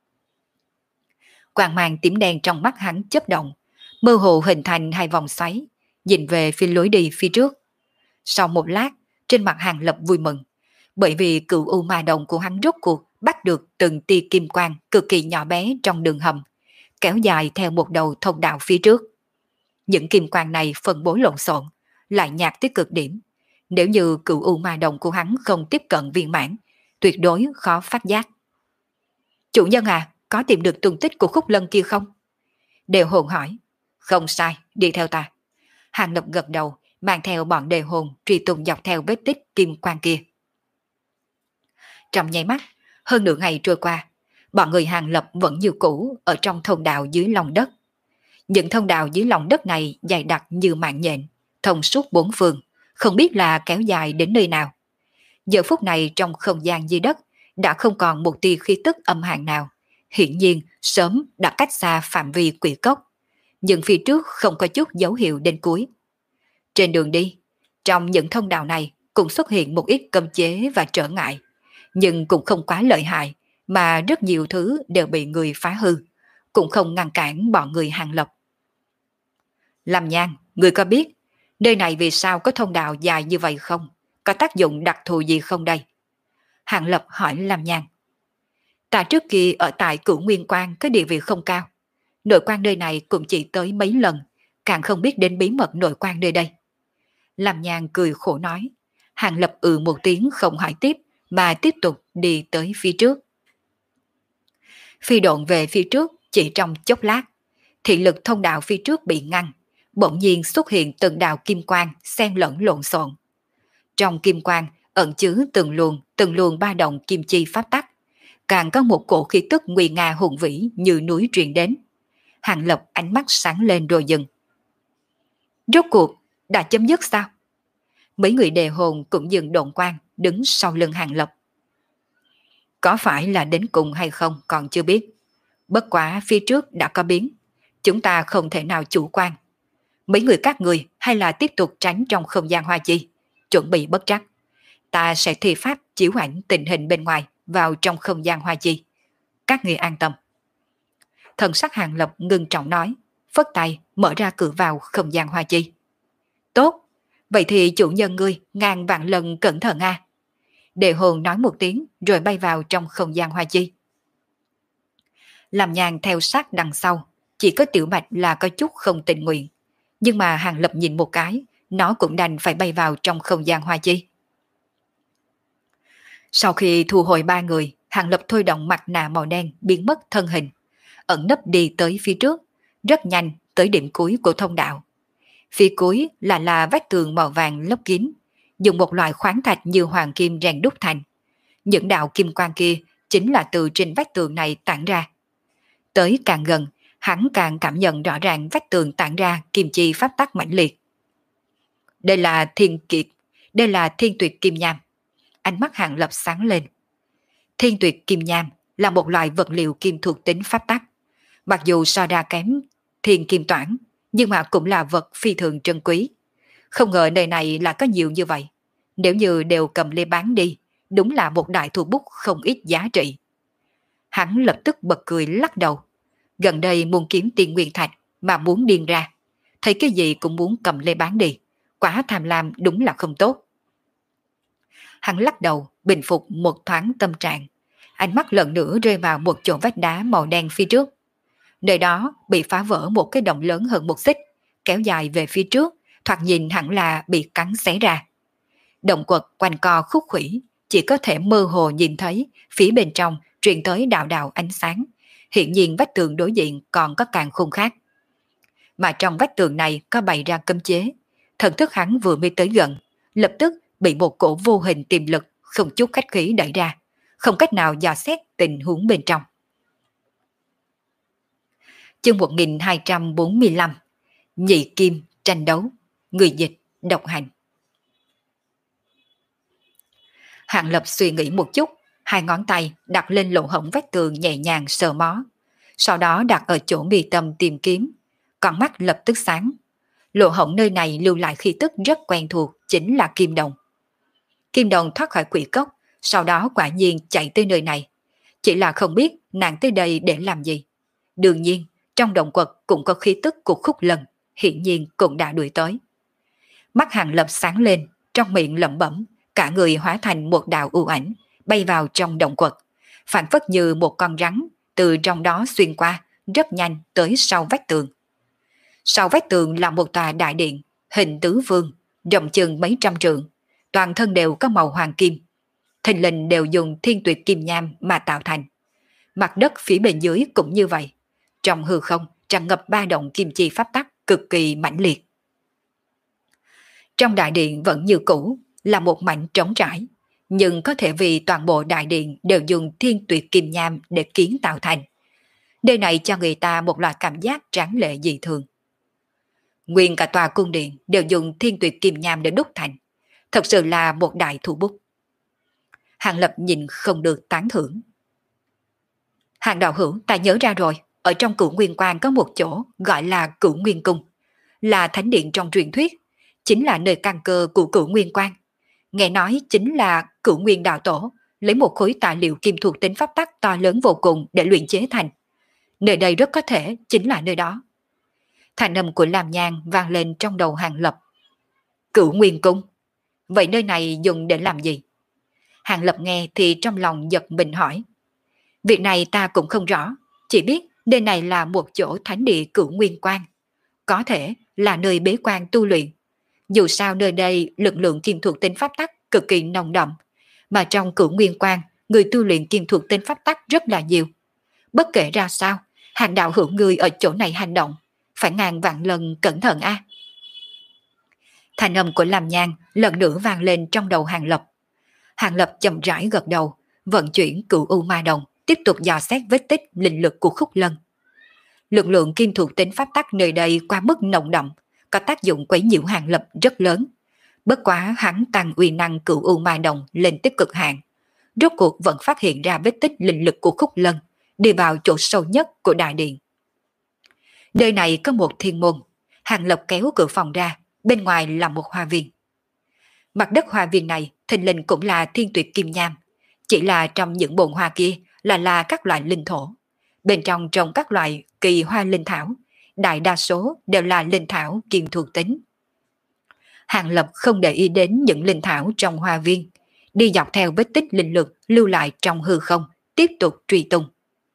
Quang mang tím đen trong mắt hắn chớp động, mơ hồ hình thành hai vòng xoáy, nhìn về phía lối đi phía trước. Sau một lát, trên mặt Hàng Lập vui mừng, bởi vì Cửu U Ma Đồng của hắn rốt cuộc bắt được từng tia kim quang cực kỳ nhỏ bé trong đường hầm, kéo dài theo một đầu thông đạo phía trước. Những kim quang này phân bố lộn xộn, lại nhạt tới cực điểm. Nếu như Cửu U Ma Đồng của hắn không tiếp cận viên mãn, tuyệt đối khó phát giác. Chủ nhân à, có tìm được tung tích của Khúc Lân kia không? Đề Hồn hỏi. Không sai, đi theo ta. Hàng Lập gật đầu, mang theo bọn Đề Hồn truy tung dọc theo vết tích kim quang kia. Trong nháy mắt, hơn nửa ngày trôi qua, bọn người Hàng Lập vẫn như cũ ở trong thông đạo dưới lòng đất. Những thông đạo dưới lòng đất này dày đặc như mạng nhện, thông suốt bốn phương, không biết là kéo dài đến nơi nào. Giờ phút này trong không gian dưới đất đã không còn một tia khí tức âm hàn nào, hiển nhiên sớm đã cách xa phạm vi quỷ cốc, nhưng phía trước không có chút dấu hiệu đến cuối. Trên đường đi, trong những thông đạo này cũng xuất hiện một ít cấm chế và trở ngại, nhưng cũng không quá lợi hại, mà rất nhiều thứ đều bị người phá hư, cũng không ngăn cản bọn người Hàng Lập. Lam Nhan, người có biết nơi này vì sao có thông đạo dài như vậy không? Có tác dụng đặc thù gì không đây? Hàng Lập hỏi Lam Nhan. Ta trước kia ở tại Cửu Nguyên Quan có địa vị không cao, nội quan nơi này cũng chỉ tới mấy lần, càng không biết đến bí mật nội quan nơi đây. Lam Nhan cười khổ nói. Hàng Lập ừ một tiếng không hỏi tiếp, mà tiếp tục đi tới phía trước. Phi độn về phía trước chỉ trong chốc lát, thị lực thông đạo phía trước bị ngăn, bỗng nhiên xuất hiện từng đạo kim quang xen lẫn lộn xộn. Trong kim quang ẩn chứa từng luồng từng luồng ba động kim chi pháp tắc, càng có một cổ khí tức nguy nga hùng vĩ như núi truyền đến. Hàng Lập ánh mắt sáng lên rồi dừng. Rốt cuộc đã chấm dứt sao? Mấy người Đề Hồn cũng dừng độn quang đứng sau lưng Hàng Lập. Có phải là đến cùng hay không còn chưa biết. Bất quá phía trước đã có biến, chúng ta không thể nào chủ quan. Mấy người các người hay là tiếp tục tránh trong không gian hoa chi, chuẩn bị bất trắc. Ta sẽ thi pháp chiếu ảnh tình hình bên ngoài vào trong không gian hoa chi. Các người an tâm. Thần sắc Hàng Lập ngưng trọng nói, phất tay mở ra cửa vào không gian hoa chi. Tốt, vậy thì chủ nhân ngươi ngàn vạn lần cẩn thận a. Đề Hồn nói một tiếng rồi bay vào trong không gian hoa chi. Làm Nhàn theo sát đằng sau, chỉ có Tiểu Bạch là có chút không tình nguyện. Nhưng mà Hàng Lập nhìn một cái, nó cũng đành phải bay vào trong không gian hoa chi. Sau khi thu hồi ba người, Hàng Lập thôi động mặt nạ màu đen biến mất thân hình, ẩn nấp đi tới phía trước, rất nhanh tới điểm cuối của thông đạo. Phía cuối là là vách tường màu vàng lấp kín, dùng một loại khoáng thạch như hoàng kim rèn đúc thành. Những đạo kim quang kia chính là từ trên vách tường này tản ra. Tới càng gần, hắn càng cảm nhận rõ ràng vách tường tản ra kim chi pháp tắc mãnh liệt. Đây là thiên kiệt, đây là thiên tuyệt kim nham. Ánh mắt Hàng Lập sáng lên. Thiên tuyệt kim nham là một loại vật liệu kim thuộc tính pháp tắc. Mặc dù so ra kém thiên kim toản, nhưng mà cũng là vật phi thường trân quý. Không ngờ nơi này là có nhiều như vậy. Nếu như đều cầm lên bán đi, đúng là một đại thủ bút không ít giá trị. Hắn lập tức bật cười lắc đầu. Gần đây muốn kiếm tiền nguyên thạch mà muốn điên ra, thấy cái gì cũng muốn cầm lên bán đi, quá tham lam đúng là không tốt. Hắn lắc đầu, bình phục một thoáng tâm trạng, ánh mắt lần nữa rơi vào một chỗ vách đá màu đen phía trước. Nơi đó bị phá vỡ một cái động lớn hơn một xích, kéo dài về phía trước, thoạt nhìn hẳn là bị cắn xé ra. Động quật quanh co khúc khuỷu, chỉ có thể mơ hồ nhìn thấy phía bên trong truyền tới đạo đạo ánh sáng. Hiện nhiên vách tường đối diện còn có càng khung khác. Mà trong vách tường này có bày ra cấm chế. Thần thức hắn vừa mới tới gần, lập tức bị một cổ vô hình tiềm lực không chút khách khí đẩy ra, không cách nào dò xét tình huống bên trong. Chương một nghìn hai trăm bốn mươi lăm. Nhị kim tranh đấu. Người dịch độc hành. Hàng Lập suy nghĩ một chút, hai ngón tay đặt lên lỗ hổng vách tường nhẹ nhàng sờ mó, sau đó đặt ở chỗ mi tâm tìm kiếm, con mắt lập tức sáng. Lỗ hổng nơi này lưu lại khí tức rất quen thuộc, chính là kim đồng. Kim đồng thoát khỏi quỷ cốc, sau đó quả nhiên chạy tới nơi này, chỉ là không biết nàng tới đây để làm gì. Đương nhiên, trong động quật cũng có khí tức của Khúc Lân, hiển nhiên cũng đã đuổi tới. Mắt Hàng Lập sáng lên, trong miệng lẩm bẩm, cả người hóa thành một đạo u ảnh, bay vào trong động quật, phản phất như một con rắn, từ trong đó xuyên qua, rất nhanh tới sau vách tường. Sau vách tường là một tòa đại điện, hình tứ vương, rộng chừng mấy trăm trượng, toàn thân đều có màu hoàng kim. Thình lình đều dùng thiên tuyệt kim nham mà tạo thành. Mặt đất phía bên dưới cũng như vậy. Trong hư không tràn ngập ba động kim chi pháp tắc cực kỳ mãnh liệt. Trong đại điện vẫn như cũ, là một mảnh trống trải, nhưng có thể vì toàn bộ đại điện đều dùng thiên tuyệt kim nham để kiến tạo thành. Nơi này cho người ta một loại cảm giác tráng lệ dị thường. Nguyên cả tòa cung điện đều dùng thiên tuyệt kim nham để đúc thành, thật sự là một đại thủ bút. Hàng Lập nhìn không được tán thưởng. Hàng đạo hữu, ta nhớ ra rồi, ở trong Cửu Nguyên Quan có một chỗ gọi là Cửu Nguyên Cung, là thánh điện trong truyền thuyết, chính là nơi căn cơ của Cửu Nguyên Quan. Nghe nói chính là Cửu Nguyên đạo tổ lấy một khối tài liệu kim thuộc tính pháp tắc to lớn vô cùng để luyện chế thành. Nơi đây rất có thể chính là nơi đó. Thanh âm của Lam Nhan vang lên trong đầu Hàng Lập. Cửu Nguyên Cung, vậy nơi này dùng để làm gì? Hàng Lập nghe thì trong lòng giật mình hỏi. Việc này ta cũng không rõ, chỉ biết nơi này là một chỗ thánh địa Cửu Nguyên Quan, có thể là nơi bế quan tu luyện. Dù sao nơi đây lực lượng kim thuộc tính pháp tắc cực kỳ nồng đậm, mà trong Cửu Nguyên Quan người tu luyện kim thuộc tính pháp tắc rất là nhiều. Bất kể ra sao, Hàng đạo hữu người ở chỗ này hành động phải ngàn vạn lần cẩn thận a. Thanh âm của Lam Nhan lần nữa vang lên trong đầu Hàng Lập. Hàng Lập chậm rãi gật đầu, vận chuyển Cửu U Ma Đồng, tiếp tục dò xét vết tích linh lực của Khúc Lân. Lực lượng kim thuộc tính pháp tắc nơi đây qua mức nồng đậm, có tác dụng quấy nhiễu Hàng Lập rất lớn. Bất quá hắn tăng uy năng Cửu U Ma Đồng lên tới cực hạn, rốt cuộc vẫn phát hiện ra vết tích linh lực của Khúc Lân đi vào chỗ sâu nhất của đại điện. Nơi này có một thiên môn. Hàng Lập kéo cửa phòng ra, bên ngoài là một hoa viên. Mặt đất hoa viên này thình lình cũng là thiên tuyệt kim nham, chỉ là trong những bồn hoa kia là là các loại linh thổ. Bên trong trồng các loại kỳ hoa linh thảo, đại đa số đều là linh thảo kim thuộc tính. Hàng Lập không để ý đến những linh thảo trong hoa viên, đi dọc theo vết tích linh lực lưu lại trong hư không, tiếp tục truy tung.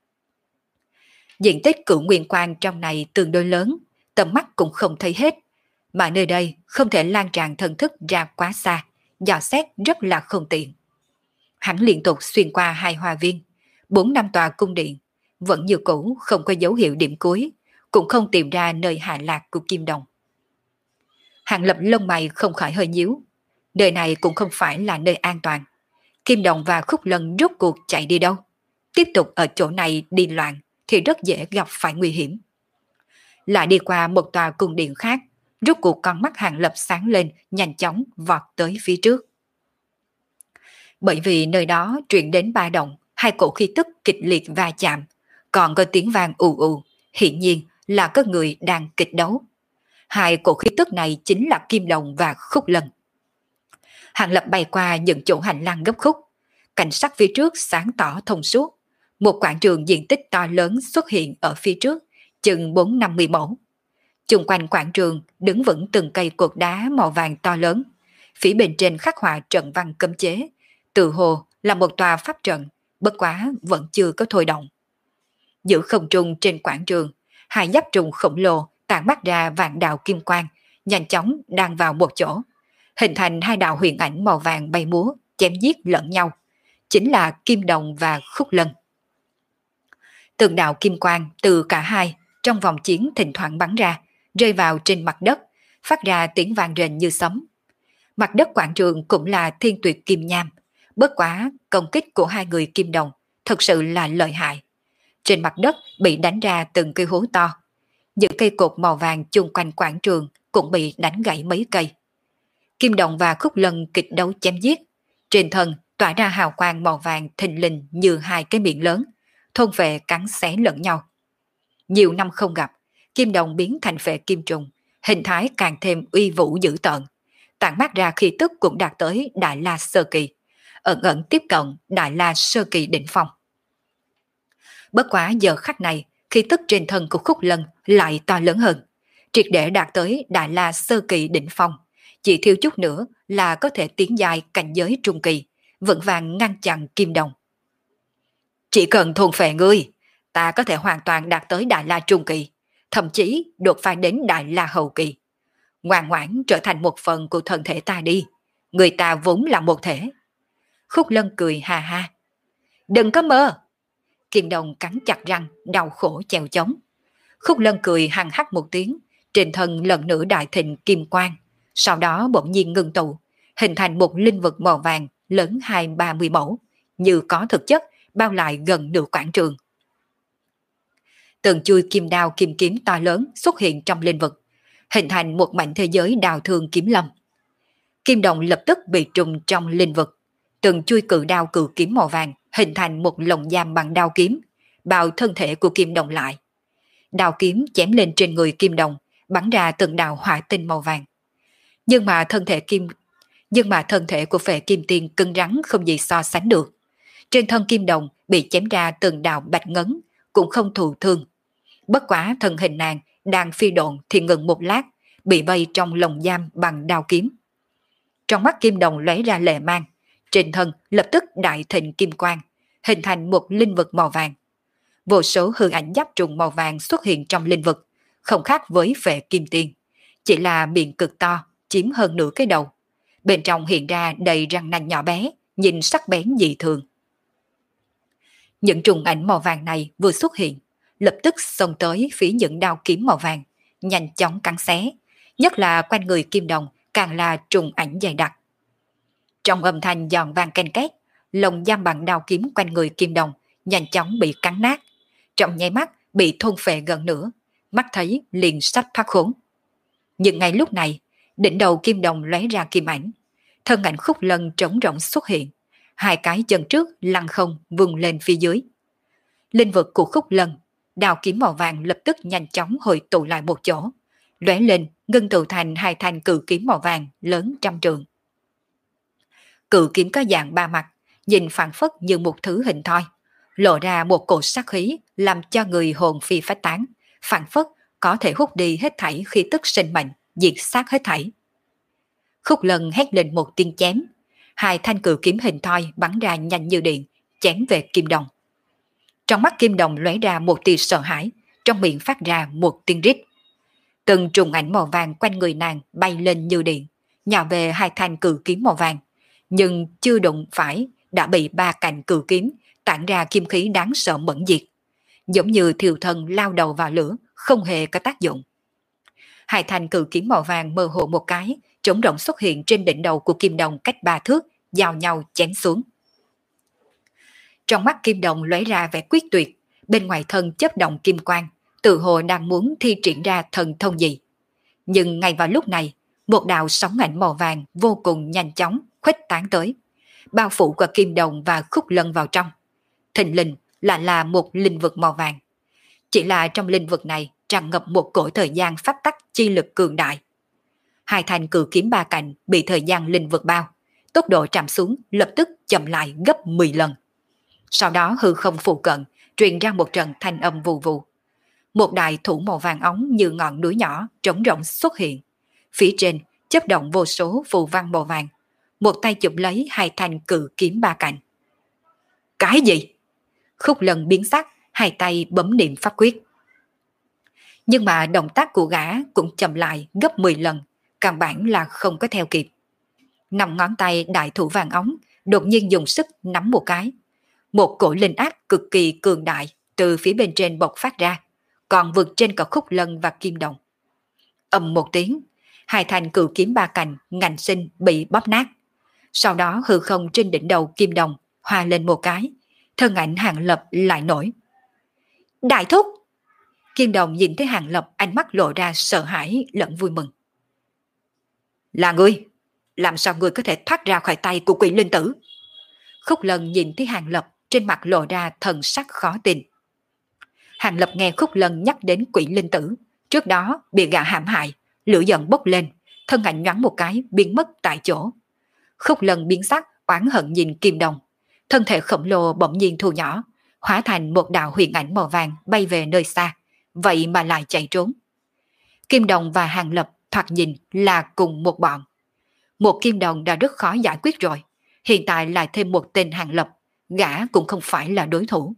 Diện tích Cửu Nguyên Quan trong này tương đối lớn, tầm mắt cũng không thấy hết, mà nơi đây không thể lan tràn thần thức ra quá xa, dò xét rất là không tiện. Hắn liên tục xuyên qua hai hoa viên, bốn năm tòa cung điện, vẫn như cũ không có dấu hiệu điểm cuối, cũng không tìm ra nơi hạ lạc của Kim Đồng. Hàng Lập lông mày không khỏi hơi nhíu, nơi này cũng không phải là nơi an toàn. Kim Đồng và Khúc Lân rốt cuộc chạy đi đâu? Tiếp tục ở chỗ này đi loạn thì rất dễ gặp phải nguy hiểm. Lại đi qua một tòa cung điện khác, rốt cuộc con mắt Hàng Lập sáng lên, nhanh chóng vọt tới phía trước. Bởi vì nơi đó truyền đến ba động, hai cổ khí tức kịch liệt va chạm, còn có tiếng vang ù ù, hiển nhiên là có người đang kịch đấu. Hai cổ khí tức này chính là Kim Đồng và Khúc Lân. Hàng Lập bay qua những chỗ hành lang gấp khúc, cảnh sắc phía trước sáng tỏ thông suốt, Một quảng trường diện tích to lớn xuất hiện ở phía trước, chừng bốn năm mươi mẫu. Chung quanh quảng trường đứng vững từng cây cột đá màu vàng to lớn. Phía bên trên khắc họa trận văn cấm chế, tự hồ là một tòa pháp trận, bất quá vẫn chưa có thôi động. Giữa không trung trên quảng trường, hai giáp trùng khổng lồ tản mắt ra vạn đạo kim quang, nhanh chóng đang vào một chỗ, hình thành hai đạo huyền ảnh màu vàng bay múa, chém giết lẫn nhau, chính là Kim Đồng và Khúc Lân. Từng đạo kim quang từ cả hai trong vòng chiến thỉnh thoảng bắn ra, rơi vào trên mặt đất, phát ra tiếng vang rền như sấm. Mặt đất quảng trường cũng là thiên tuyệt kim nham, bất quá công kích của hai người Kim Đồng thật sự là lợi hại. Trên mặt đất bị đánh ra từng cây hố to, những cây cột màu vàng chung quanh quảng trường cũng bị đánh gãy mấy cây. Kim Đồng và Khúc Lân kịch đấu chém giết, trên thân tỏa ra hào quang màu vàng thình lình như hai cái miệng lớn, thôn vệ cắn xé lẫn nhau. Nhiều năm không gặp, Kim Đồng biến thành phệ kim trùng, hình thái càng thêm uy vũ dữ tợn, tản mát ra khí tức cũng đạt tới Đại La Sơ Kỳ, ẩn ẩn tiếp cận Đại La Sơ Kỳ đỉnh phong. Bất quá giờ khắc này, khí tức trên thân của Khúc Lân lại to lớn hơn, triệt để đạt tới Đại La Sơ Kỳ đỉnh phong, chỉ thiếu chút nữa là có thể tiến dài cảnh giới trung kỳ, vững vàng ngăn chặn Kim Đồng. Chỉ cần thôn phệ ngươi, ta có thể hoàn toàn đạt tới Đại La trung kỳ, thậm chí đột phá đến Đại La hậu kỳ. Ngoan ngoãn trở thành một phần của thân thể ta đi, người ta vốn là một thể. Khúc Lân cười ha ha. Đừng có mơ. Kim Đồng cắn chặt răng, đau khổ chèo chống. Khúc Lân cười hằng hắc một tiếng, trên thân lần nữa đại thịnh kim quang, sau đó bỗng nhiên ngưng tụ, hình thành một linh vực màu vàng lớn hai ba mươi mẫu, như có thực chất bao lại gần nửa quảng trường. Từng chui kim đao kim kiếm to lớn xuất hiện trong linh vực, hình thành một mảnh thế giới đào thương kiếm lâm. Kim Đồng lập tức bị trùng trong linh vực, từng chui cự đao cự kiếm màu vàng hình thành một lồng giam bằng đao kiếm, bao thân thể của Kim Đồng lại. Đao kiếm chém lên trên người Kim Đồng, bắn ra từng đạo hỏa tinh màu vàng. Nhưng mà thân thể kim nhưng mà thân thể của Phệ Kim Tiên cứng rắn không gì so sánh được. Trên thân Kim Đồng bị chém ra từng đạo bạch ngấn, cũng không thụ thương. Bất quá thân hình nàng đang phi độn thì ngừng một lát, bị vây trong lồng giam bằng đao kiếm. Trong mắt Kim Đồng lóe ra lệ mang, trên thân lập tức đại thịnh kim quang, hình thành một linh vực màu vàng. Vô số hư ảnh giáp trùng màu vàng xuất hiện trong linh vực, không khác với Phệ Kim Tiên, chỉ là miệng cực to, chiếm hơn nửa cái đầu. Bên trong hiện ra đầy răng nanh nhỏ bé, nhìn sắc bén dị thường. Những trùng ảnh màu vàng này vừa xuất hiện, lập tức xông tới phía những đao kiếm màu vàng, nhanh chóng cắn xé, nhất là quanh người Kim Đồng càng là trùng ảnh dày đặc. Trong âm thanh giòn vang ken két, lồng giam bằng đao kiếm quanh người Kim Đồng nhanh chóng bị cắn nát, trong nháy mắt bị thôn phệ gần nửa, mắt thấy liền sắp thoát khốn. Nhưng ngay lúc này, đỉnh đầu Kim Đồng lóe ra kim ảnh, thân ảnh Khúc Lân trống rỗng xuất hiện, hai cái chân trước lăn không vung lên phía dưới. Linh vực của Khúc Lân, đao kiếm màu vàng lập tức nhanh chóng hội tụ lại một chỗ, lóe lên ngưng tụ thành hai thanh cự kiếm màu vàng lớn trăm trượng. Cự kiếm có dạng ba mặt, nhìn phảng phất như một thứ hình thoi, lộ ra một cổ sát khí làm cho người hồn phi phách tán, phảng phất có thể hút đi hết thảy khí tức sinh mệnh, diệt sát hết thảy. Khúc Lân hét lên một tiếng chém, hai thanh cự kiếm hình thoi bắn ra nhanh như điện, chém về Kim Đồng. Trong mắt Kim Đồng lóe ra một tia sợ hãi, trong miệng phát ra một tiếng rít. Từng trùng ảnh màu vàng quanh người nàng bay lên như điện, nhào về hai thanh cự kiếm màu vàng, nhưng chưa đụng phải đã bị ba cạnh cự kiếm tản ra kim khí đáng sợ mẫn diệt, giống như thiêu thân lao đầu vào lửa, không hề có tác dụng. Hai thanh cự kiếm màu vàng mơ hồ một cái, trống rỗng xuất hiện trên đỉnh đầu của Kim Đồng cách ba thước, giao nhau chém xuống. Trong mắt Kim Đồng lóe ra vẻ quyết tuyệt, bên ngoài thân chớp động kim quang, tự hồ đang muốn thi triển ra thần thông gì. Nhưng ngay vào lúc này, một đạo sóng ảnh màu vàng vô cùng nhanh chóng khuếch tán tới, bao phủ qua Kim Đồng và Khúc Lân vào trong. Thình lình là là một linh vực màu vàng. Chỉ là trong linh vực này tràn ngập một cỗ thời gian pháp tắc chi lực cường đại. Hai thanh cự kiếm ba cạnh bị thời gian linh vực bao, tốc độ chạm xuống lập tức chậm lại gấp mười lần. Sau đó hư không phụ cận truyền ra một trận thanh âm vù vù. Một đại thủ màu vàng óng như ngọn núi nhỏ trống rỗng xuất hiện. Phía trên chớp động vô số phù văn màu vàng. Một tay chụp lấy hai thanh cự kiếm ba cạnh. Cái gì? Khúc Lân biến sắc, hai tay bấm niệm pháp quyết. Nhưng mà động tác của gã cũng chậm lại gấp mười lần, căn bản là không có theo kịp. Năm ngón tay đại thủ vàng óng đột nhiên dùng sức nắm một cái. Một cổ linh áp cực kỳ cường đại từ phía bên trên bộc phát ra, còn vượt trên cả Khúc Lân và Kim Đồng. Ầm một tiếng, hai thanh cự kiếm ba cành ngạnh sinh bị bóp nát. Sau đó hư không trên đỉnh đầu Kim Đồng hòa lên một cái, thân ảnh Hàng Lập lại nổi. Đại thúc! Kim Đồng nhìn thấy Hàng Lập, ánh mắt lộ ra sợ hãi lẫn vui mừng. Là ngươi! Làm sao ngươi có thể thoát ra khỏi tay của quỷ linh tử? Khúc Lân nhìn thấy Hàng Lập, trên mặt lộ ra thần sắc khó tin. Hàng Lập nghe Khúc Lân nhắc đến quỷ linh tử, trước đó bị gã hãm hại, lửa giận bốc lên, thân ảnh nhoáng một cái biến mất tại chỗ. Khúc Lân biến sắc, oán hận nhìn Kim Đồng, thân thể khổng lồ bỗng nhiên thu nhỏ, hóa thành một đạo huyền ảnh màu vàng bay về nơi xa, vậy mà lại chạy trốn. Kim Đồng và Hàng Lập thoạt nhìn là cùng một bọn. Một Kim Đồng đã rất khó giải quyết rồi, hiện tại lại thêm một tên Hàng Lập, gã cũng không phải là đối thủ.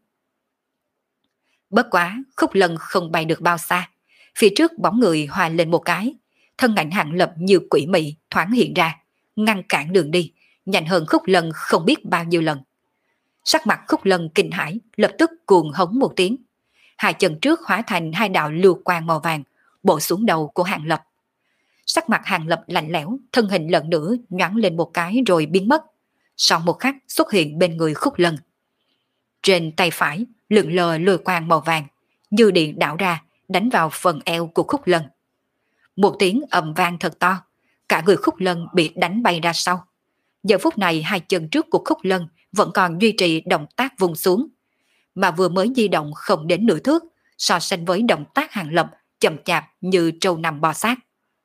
Bất quá, Khúc Lân không bay được bao xa, phía trước bóng người hòa lên một cái, thân ảnh Hàng Lập như quỷ mị thoáng hiện ra, ngăn cản đường đi, nhanh hơn Khúc Lân không biết bao nhiêu lần. Sắc mặt Khúc Lân kinh hãi, lập tức cuồng hống một tiếng. Hai chân trước hóa thành hai đạo lưu quang màu vàng, bổ xuống đầu của Hàng Lập. Sắc mặt Hàng Lập lạnh lẽo, thân hình lần nữa nhoáng lên một cái rồi biến mất. Sau một khắc xuất hiện bên người Khúc Lân. Trên tay phải, lượn lờ lôi quang màu vàng, như điện đảo ra, đánh vào phần eo của Khúc Lân. Một tiếng ầm vang thật to, cả người Khúc Lân bị đánh bay ra sau. Giờ phút này hai chân trước của Khúc Lân vẫn còn duy trì động tác vùng xuống, mà vừa mới di động không đến nửa thước, so sánh với động tác Hàng Lập chậm chạp như trâu nằm bò sát.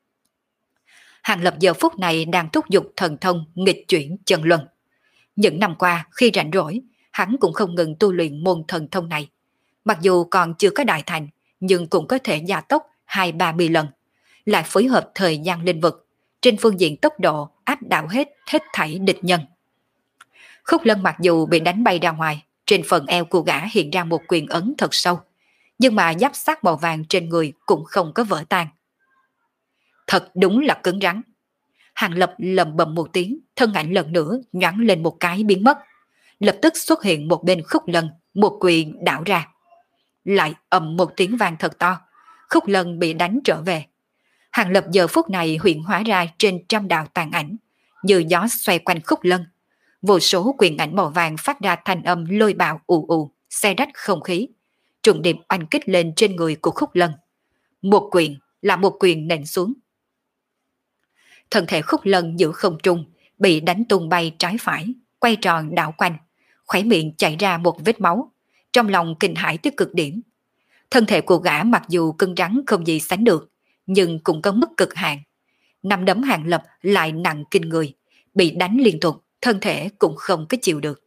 Hàng Lập giờ phút này đang thúc giục thần thông nghịch chuyển chân luân. Những năm qua khi rảnh rỗi, hắn cũng không ngừng tu luyện môn thần thông này. Mặc dù còn chưa có đại thành, nhưng cũng có thể gia tốc hai ba mươi lần, lại phối hợp thời gian linh vực, trên phương diện tốc độ áp đảo hết hết thảy địch nhân. Khúc Lân mặc dù bị đánh bay ra ngoài, trên phần eo của gã hiện ra một quyền ấn thật sâu, nhưng mà giáp sắt màu vàng trên người cũng không có vỡ tan. Thật đúng là cứng rắn. Hàng Lập lầm bầm một tiếng, thân ảnh lần nữa nhoáng lên một cái biến mất, lập tức xuất hiện một bên Khúc Lân, một quyền đảo ra. Lại ầm một tiếng vang thật to, Khúc Lân bị đánh trở về. Hàng Lập giờ phút này hiện hóa ra trên trăm đạo tàn ảnh, như gió xoay quanh Khúc Lân. Vô số quyền ảnh màu vàng phát ra thanh âm lôi bạo ù ù, xé rách không khí, trùng điệp oanh kích lên trên người của Khúc Lân. Một quyền là một quyền nện xuống. Thân thể Khúc Lân giữ không trung, bị đánh tung bay trái phải, quay tròn đảo quanh, khóe miệng chảy ra một vết máu, trong lòng kinh hãi tới cực điểm. Thân thể của gã mặc dù cứng rắn không gì sánh được, nhưng cũng có mức cực hạn. Năm đấm Hàng Lập lại nặng kinh người, bị đánh liên tục, thân thể cũng không có chịu được.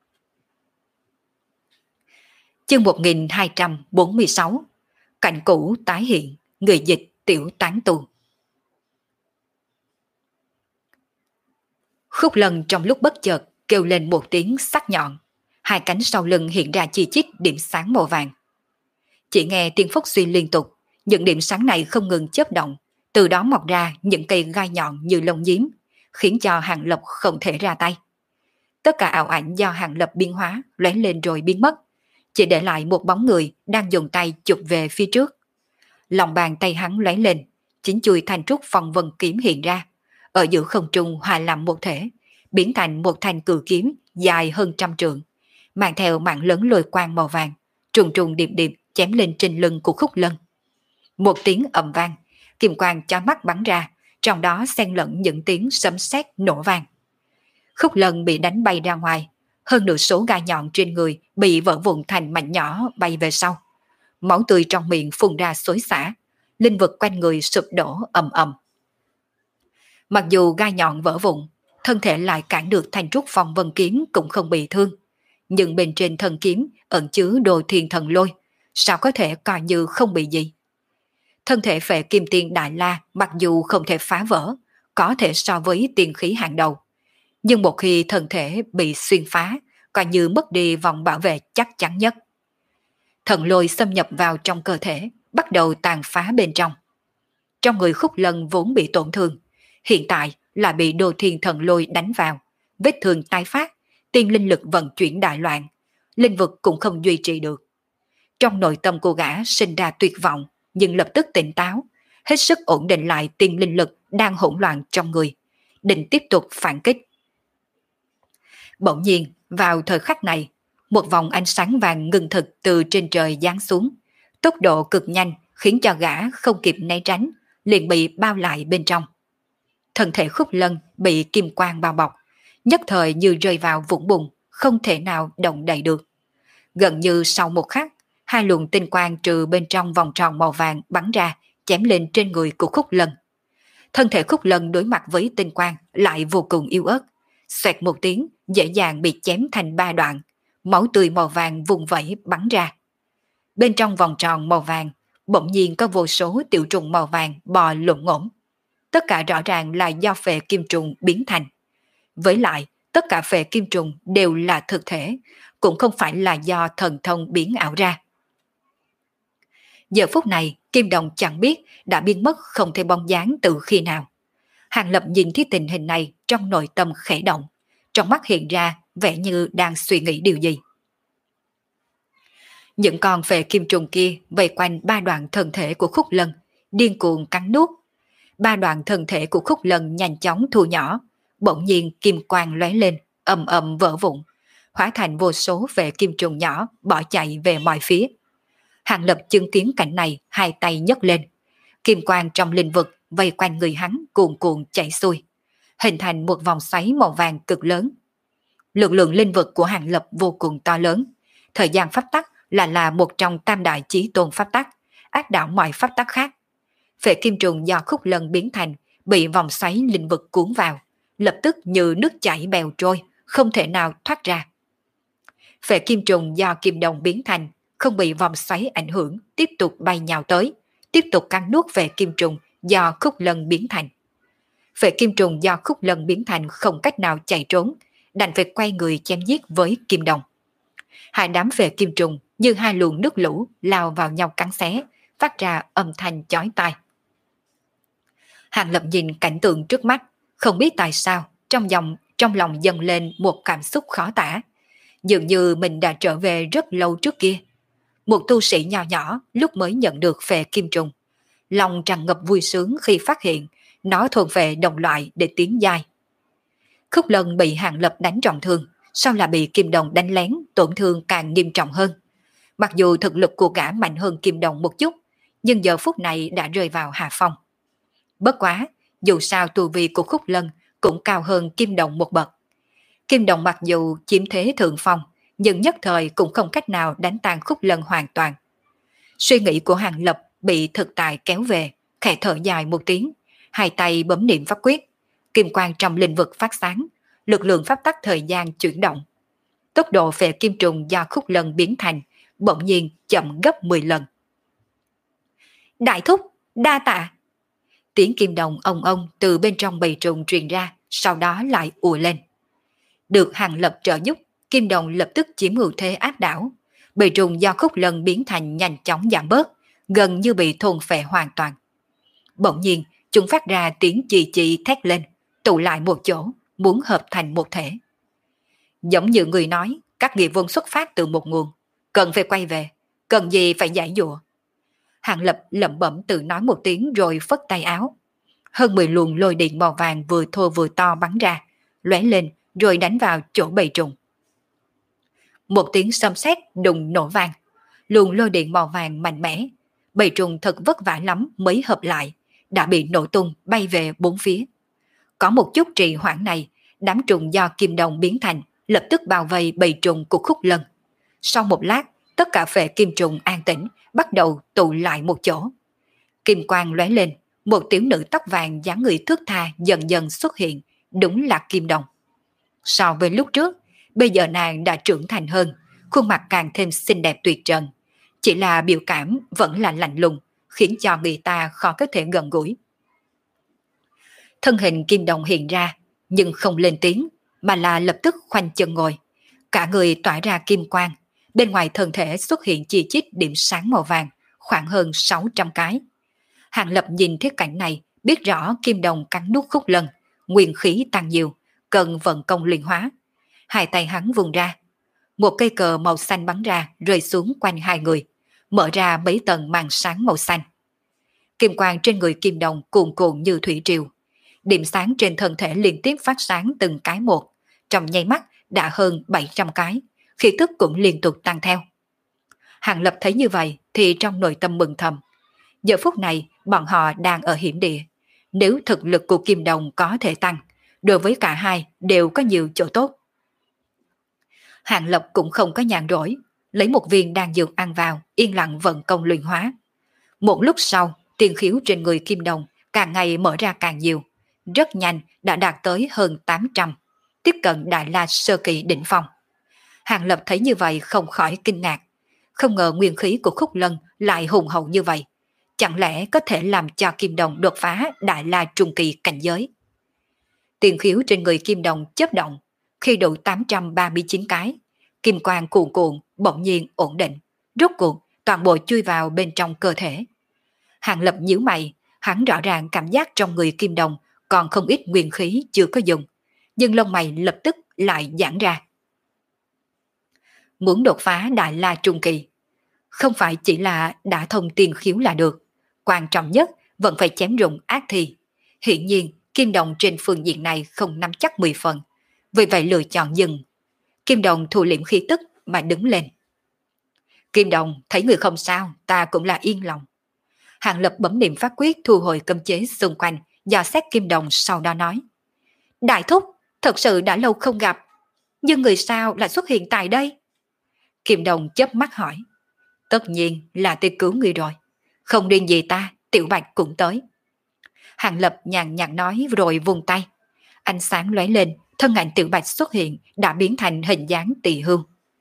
Chương một nghìn hai trăm bốn mươi sáu, cảnh cũ tái hiện, người dịch tiểu tán tu. Khúc Lân trong lúc bất chợt kêu lên một tiếng sắc nhọn, hai cánh sau lưng hiện ra chi chít điểm sáng màu vàng. Chỉ nghe tiếng phốc suy liên tục, những điểm sáng này không ngừng chớp động, từ đó mọc ra những cây gai nhọn như lông nhím, khiến cho Hàng Lập không thể ra tay. Tất cả ảo ảnh do Hàng Lập biến hóa lóe lên rồi biến mất, chỉ để lại một bóng người đang dùng tay chụp về phía trước. Lòng bàn tay hắn lóe lên, chính chui thanh trúc phong vân kiếm hiện ra, ở giữa không trung hòa làm một thể, biến thành một thanh cự kiếm dài hơn trăm trượng, mang theo mạng lớn lôi quang màu vàng, trùng trùng điệp điệp chém lên trên lưng của Khúc Lân. Một tiếng ầm vang, kim quang chói mắt bắn ra, trong đó xen lẫn những tiếng sấm sét nổ vang. Khúc Lân bị đánh bay ra ngoài, hơn nửa số gai nhọn trên người bị vỡ vụn thành mảnh nhỏ bay về sau. Máu tươi trong miệng phun ra xối xả, linh vật quanh người sụp đổ ầm ầm. Mặc dù gai nhọn vỡ vụn, thân thể lại cản được thanh trúc phong vân kiếm cũng không bị thương, nhưng bên trên thân kiếm ẩn chứa đồ thiên thần lôi, sao có thể coi như không bị gì. Thân thể phệ kim tiên Đại La mặc dù không thể phá vỡ, có thể so với tiên khí hàng đầu, nhưng một khi thân thể bị xuyên phá, coi như mất đi vòng bảo vệ chắc chắn nhất. Thần lôi xâm nhập vào trong cơ thể, bắt đầu tàn phá bên trong. Trong người Khúc Lân vốn bị tổn thương, hiện tại lại bị đồ thiên thần lôi đánh vào, vết thương tái phát, tiên linh lực vận chuyển đại loạn, linh vực cũng không duy trì được. Trong nội tâm cô gã sinh ra tuyệt vọng, nhưng lập tức tỉnh táo, hết sức ổn định lại tiên linh lực đang hỗn loạn trong người, định tiếp tục phản kích. Bỗng nhiên, vào thời khắc này, một vòng ánh sáng vàng ngưng thực từ trên trời giáng xuống, tốc độ cực nhanh khiến cho gã không kịp né tránh, liền bị bao lại bên trong. Thân thể Khúc Lân bị kim quang bao bọc, nhất thời như rơi vào vũng bùn, không thể nào động đậy được. Gần như sau một khắc, hai luồng tinh quang trừ bên trong vòng tròn màu vàng bắn ra, chém lên trên người của Khúc Lân. Thân thể Khúc Lân đối mặt với tinh quang lại vô cùng yếu ớt, xoẹt một tiếng dễ dàng bị chém thành ba đoạn, máu tươi màu vàng vùng vẫy bắn ra. Bên trong vòng tròn màu vàng, bỗng nhiên có vô số tiểu trùng màu vàng bò lộn ngỗng. Tất cả rõ ràng là do phệ kim trùng biến thành. Với lại, tất cả phệ kim trùng đều là thực thể, cũng không phải là do thần thông biến ảo ra. Giờ phút này, Kim Đồng chẳng biết đã biến mất không thể bóng dáng từ khi nào. Hàng Lập nhìn thấy tình hình này trong nội tâm khẽ động, trong mắt hiện ra vẻ như đang suy nghĩ điều gì. Những con phệ kim trùng kia vây quanh ba đoạn thân thể của Khúc Lân, điên cuồng cắn nuốt. Ba đoạn thân thể của Khúc Lân nhanh chóng thu nhỏ, bỗng nhiên kim quang lóe lên, ầm ầm vỡ vụn, hóa thành vô số phệ kim trùng nhỏ bỏ chạy về mọi phía. Hàng Lập chứng kiến cảnh này, hai tay nhấc lên, kim quang trong linh vực vây quanh người hắn cuồn cuộn chảy xuôi, hình thành một vòng xoáy màu vàng cực lớn. Lực lượng linh vực của Hàng Lập vô cùng to lớn, thời gian pháp tắc là là một trong tam đại chí tôn pháp tắc, áp đảo mọi pháp tắc khác. Phệ kim trùng do Khúc Lân biến thành bị vòng xoáy linh vực cuốn vào, lập tức như nước chảy bèo trôi, không thể nào thoát ra. Phệ kim trùng do Kim Đồng biến thành không bị vòng xoáy ảnh hưởng, tiếp tục bay nhào tới, tiếp tục cắn nuốt phệ kim trùng do Khúc Lân biến thành. Phệ kim trùng do Khúc Lân biến thành không cách nào chạy trốn, đành phải quay người chém giết với Kim Đồng. Hai đám phệ kim trùng như hai luồng nước lũ lao vào nhau cắn xé, phát ra âm thanh chói tai. Hàng Lập nhìn cảnh tượng trước mắt, không biết tại sao trong lòng trong lòng dâng lên một cảm xúc khó tả, dường như mình đã trở về rất lâu trước kia. Một tu sĩ nhỏ nhỏ lúc mới nhận được phệ kim trùng, lòng tràn ngập vui sướng khi phát hiện nó thuộc về đồng loại để tiến giai. Khúc Lân bị Hàng Lập đánh trọng thương, sau là bị Kim Đồng đánh lén, tổn thương càng nghiêm trọng hơn. Mặc dù thực lực của gã mạnh hơn Kim Đồng một chút, nhưng giờ phút này đã rơi vào hạ phong. Bất quá, dù sao tu vi của Khúc Lân cũng cao hơn Kim Đồng một bậc. Kim Đồng mặc dù chiếm thế thượng phong, nhưng nhất thời cũng không cách nào đánh tan Khúc Lân hoàn toàn. Suy nghĩ của Hàng Lập bị thực tại kéo về, khẽ thở dài một tiếng, hai tay bấm niệm pháp quyết, kim quang trong linh vực phát sáng, lực lượng pháp tắc thời gian chuyển động. Tốc độ phệ kim trùng do Khúc Lân biến thành bỗng nhiên chậm gấp mười lần. Đại thúc, đa tạ. Tiếng kim đồng ông ông từ bên trong bầy trùng truyền ra, sau đó lại ùa lên. Được Hàng Lập trợ giúp, kim đồng lập tức chiếm ưu thế áp đảo. Bầy trùng do Khúc Lân biến thành nhanh chóng giảm bớt, gần như bị thôn phệ hoàn toàn. Bỗng nhiên, chúng phát ra tiếng chì chì thét lên, tụ lại một chỗ, muốn hợp thành một thể. Giống như người nói, các nghiệp vốn xuất phát từ một nguồn, cần phải quay về, cần gì phải giải dụa. Hàng Lập lẩm bẩm tự nói một tiếng rồi phất tay áo. Hơn mười luồng lôi điện màu vàng vừa thô vừa to bắn ra, lóe lên rồi đánh vào chỗ bầy trùng. Một tiếng xâm sét đùng nổ vang, luồng lôi điện màu vàng mạnh mẽ, bầy trùng thật vất vả lắm mới hợp lại, đã bị nổ tung bay về bốn phía. Có một chút trì hoãn này, đám trùng do Kim Đồng biến thành lập tức bao vây bầy trùng của Khúc Lân. Sau một lát, tất cả phệ kim trùng an tĩnh, bắt đầu tụ lại một chỗ. Kim quang lóe lên, một tiểu nữ tóc vàng dáng người thướt tha dần dần xuất hiện, đúng là Kim Đồng. So với lúc trước, Bây giờ nàng đã trưởng thành hơn, khuôn mặt càng thêm xinh đẹp tuyệt trần. Chỉ là biểu cảm vẫn là lạnh lùng, khiến cho người ta khó có thể gần gũi. Thân hình Kim Đồng hiện ra, nhưng không lên tiếng, mà là lập tức khoanh chân ngồi. Cả người tỏa ra kim quang, bên ngoài thân thể xuất hiện chi chít điểm sáng màu vàng, khoảng hơn sáu trăm cái. Hàng Lập nhìn thấy cảnh này, biết rõ Kim Đồng cắn nuốt khúc lân, nguyên khí tăng nhiều, cần vận công luyện hóa. Hai tay hắn vùng ra, một cây cờ màu xanh bắn ra rơi xuống quanh hai người, mở ra mấy tầng màn sáng màu xanh. Kim quang trên người Kim Đồng cuồn cuộn như thủy triều, điểm sáng trên thân thể liên tiếp phát sáng từng cái một, trong nháy mắt đã hơn bảy trăm cái, khí tức cũng liên tục tăng theo. Hàng Lập thấy như vậy thì trong nội tâm mừng thầm. Giờ phút này bọn họ đang ở hiểm địa, nếu thực lực của Kim Đồng có thể tăng, đối với cả hai đều có nhiều chỗ tốt. Hàng Lập cũng không có nhàn rỗi, lấy một viên đan dược ăn vào, yên lặng vận công luyện hóa. Một lúc sau, tiền khiếu trên người Kim Đồng càng ngày mở ra càng nhiều, rất nhanh đã đạt tới hơn tám trăm, tiếp cận Đại La Sơ Kỳ đỉnh phong. Hàng Lập thấy như vậy không khỏi kinh ngạc, không ngờ nguyên khí của Khúc Lân lại hùng hậu như vậy, chẳng lẽ có thể làm cho Kim Đồng đột phá Đại La Trung Kỳ cảnh giới. Tiền khiếu trên người Kim Đồng chớp động, khi đủ tám trăm ba mươi chín cái, kim quang cuồn cuộn bỗng nhiên ổn định, rốt cuộc toàn bộ chui vào bên trong cơ thể. Hàng Lập nhíu mày, hắn rõ ràng cảm giác trong người Kim Đồng còn không ít nguyên khí chưa có dùng, nhưng lông mày lập tức lại giãn ra. Muốn đột phá Đại La Trung Kỳ, không phải chỉ là đã thông tiền khiếu là được, quan trọng nhất vẫn phải chém rụng ác thi. Hiển nhiên Kim Đồng trên phương diện này không nắm chắc mười phần, vì vậy lựa chọn dừng. Kim Đồng thu liễm khí tức mà đứng lên. Kim Đồng thấy người không sao, ta cũng là yên lòng. Hàng Lập bấm niệm pháp quyết thu hồi cấm chế xung quanh, dò xét Kim Đồng sau đó nói. Đại thúc, thật sự đã lâu không gặp, nhưng người sao lại xuất hiện tại đây? Kim Đồng chớp mắt hỏi. Tất nhiên là tôi cứu người rồi, không riêng gì ta, Tiểu Bạch cũng tới. Hàng Lập nhàn nhạt nói rồi vùng tay. Ánh sáng lóe lên, thân ảnh Tiểu Bạch xuất hiện đã biến thành hình dáng tỳ hương.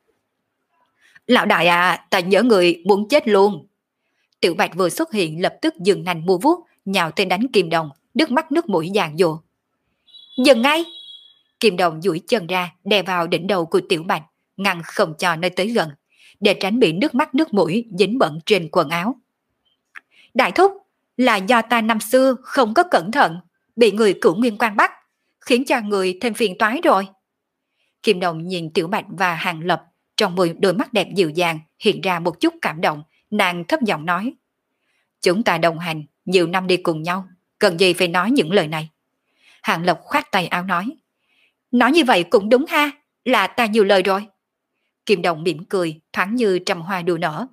Lão đại à, ta nhớ người muốn chết luôn. Tiểu Bạch vừa xuất hiện lập tức dừng nành mua vuốt, nhào tên đánh Kim Đồng, nước mắt nước mũi giàn dụa. Dừng ngay! Kim Đồng duỗi chân ra, đè vào đỉnh đầu của Tiểu Bạch, ngăn không cho nơi tới gần, để tránh bị nước mắt nước mũi dính bẩn trên quần áo. Đại thúc, là do ta năm xưa không có cẩn thận, bị người Cửu Nguyên Quan bắt, khiến cho người thêm phiền toái rồi. Kim Đồng nhìn Tiểu Bạch và Hàng Lập, trong mười đôi mắt đẹp dịu dàng hiện ra một chút cảm động, nàng thấp giọng nói. Chúng ta đồng hành, nhiều năm đi cùng nhau, cần gì phải nói những lời này. Hàng Lập khoát tay áo nói. Nói như vậy cũng đúng ha, là ta nhiều lời rồi. Kim Đồng mỉm cười, thoáng như trăm hoa đua nở.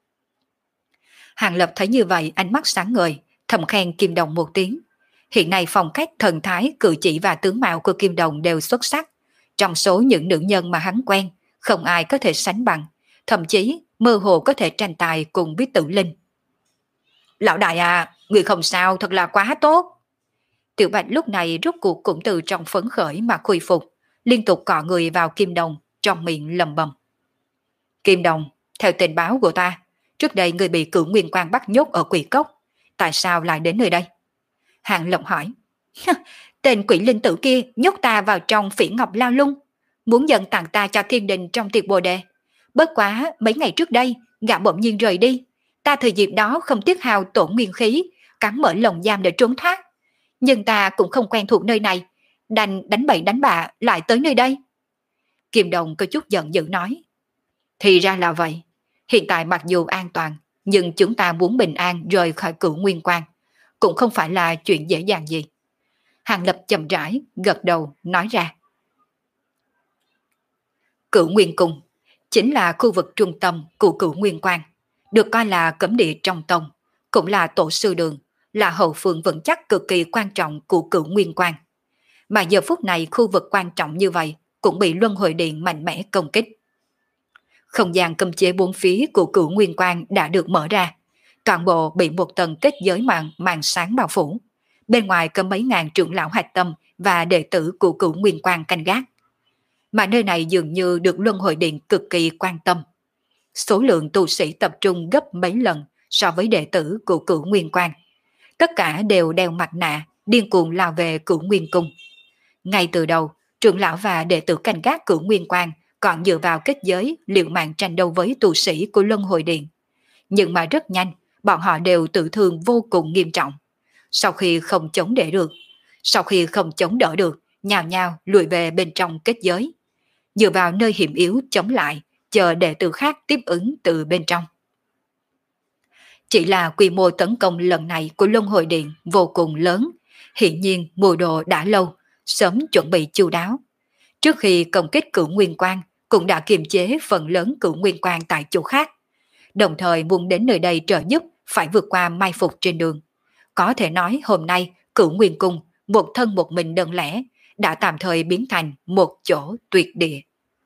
Hàng Lập thấy như vậy ánh mắt sáng ngời, thầm khen Kim Đồng một tiếng. Hiện nay phong cách, thần thái, cử chỉ và tướng mạo của Kim Đồng đều xuất sắc. Trong số những nữ nhân mà hắn quen, không ai có thể sánh bằng, thậm chí mơ hồ có thể tranh tài cùng với Tử Linh. Lão đại à, người không sao, thật là quá tốt. Tiểu Bạch lúc này rốt cuộc cũng từ trong phấn khởi mà khôi phục, liên tục cọ người vào Kim Đồng, trong miệng lầm bầm. Kim Đồng, theo tình báo của ta, trước đây người bị Cửu Nguyên Quan bắt nhốt ở Quỷ Cốc, tại sao lại đến nơi đây? Hàng Lập hỏi. Tên quỷ linh tử kia nhốt ta vào trong Phỉ Ngọc Lao Lung, muốn dần tặng ta cho thiên đình trong tiệc bồ đề. Bất quá mấy ngày trước đây, gã bỗng nhiên rời đi, ta thời dịp đó không tiếc hao tổn nguyên khí, cắn mở lồng giam để trốn thoát. Nhưng ta cũng không quen thuộc nơi này, đành đánh bậy đánh bạ lại tới nơi đây. Kim Đồng có chút giận dữ nói. Thì ra là vậy, hiện tại mặc dù an toàn, nhưng chúng ta muốn bình an rời khỏi Cửu Nguyên Quan, cũng không phải là chuyện dễ dàng gì. Hàng Lập chậm rãi, gật đầu, nói ra. Cửu Nguyên Cung chính là khu vực trung tâm của Cửu Nguyên Quan, được coi là cấm địa trong tông, cũng là tổ sư đường, là hậu phương vững chắc cực kỳ quan trọng của Cửu Nguyên Quan. Mà giờ phút này khu vực quan trọng như vậy cũng bị Luân Hồi Điện mạnh mẽ công kích. Không gian cấm chế bốn phía của Cửu Nguyên Quan đã được mở ra, toàn bộ bị một tầng kết giới màn màn sáng bao phủ. Bên ngoài có mấy ngàn trưởng lão hạch tâm và đệ tử của Cửu Nguyên Quan canh gác. mà nơi này dường như được Luân Hồi Điện cực kỳ quan tâm. Số lượng tu sĩ tập trung gấp mấy lần so với đệ tử của Cửu Nguyên Quan. Tất cả đều đeo mặt nạ, điên cuồng lao về Cửu Nguyên Cung. Ngay từ đầu, trưởng lão và đệ tử canh gác Cửu Nguyên Quan còn dựa vào kết giới liều mạng tranh đấu với tu sĩ của Luân Hồi Điện. Nhưng mà rất nhanh, bọn họ đều tự thương vô cùng nghiêm trọng. Sau khi không chống đỡ được, sau khi không chống đỡ được, nhào nhào lùi về bên trong kết giới, dựa vào nơi hiểm yếu chống lại, chờ đệ tử khác tiếp ứng từ bên trong. Chỉ là quy mô tấn công lần này của Luân Hồi Điện vô cùng lớn, hiển nhiên mưu đồ đã lâu, sớm chuẩn bị chu đáo. Trước khi công kích Cửu Nguyên Quan, cũng đã kiềm chế phần lớn Cửu Nguyên Quan tại chỗ khác, đồng thời muốn đến nơi đây trợ giúp phải vượt qua mai phục trên đường. Có thể nói hôm nay Cửu Nguyên Cung một thân một mình đơn lẻ đã tạm thời biến thành một chỗ tuyệt địa.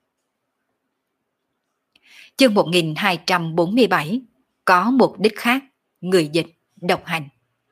Chương một nghìn hai trăm bốn mươi bảy, có mục đích khác, người dịch, độc hành.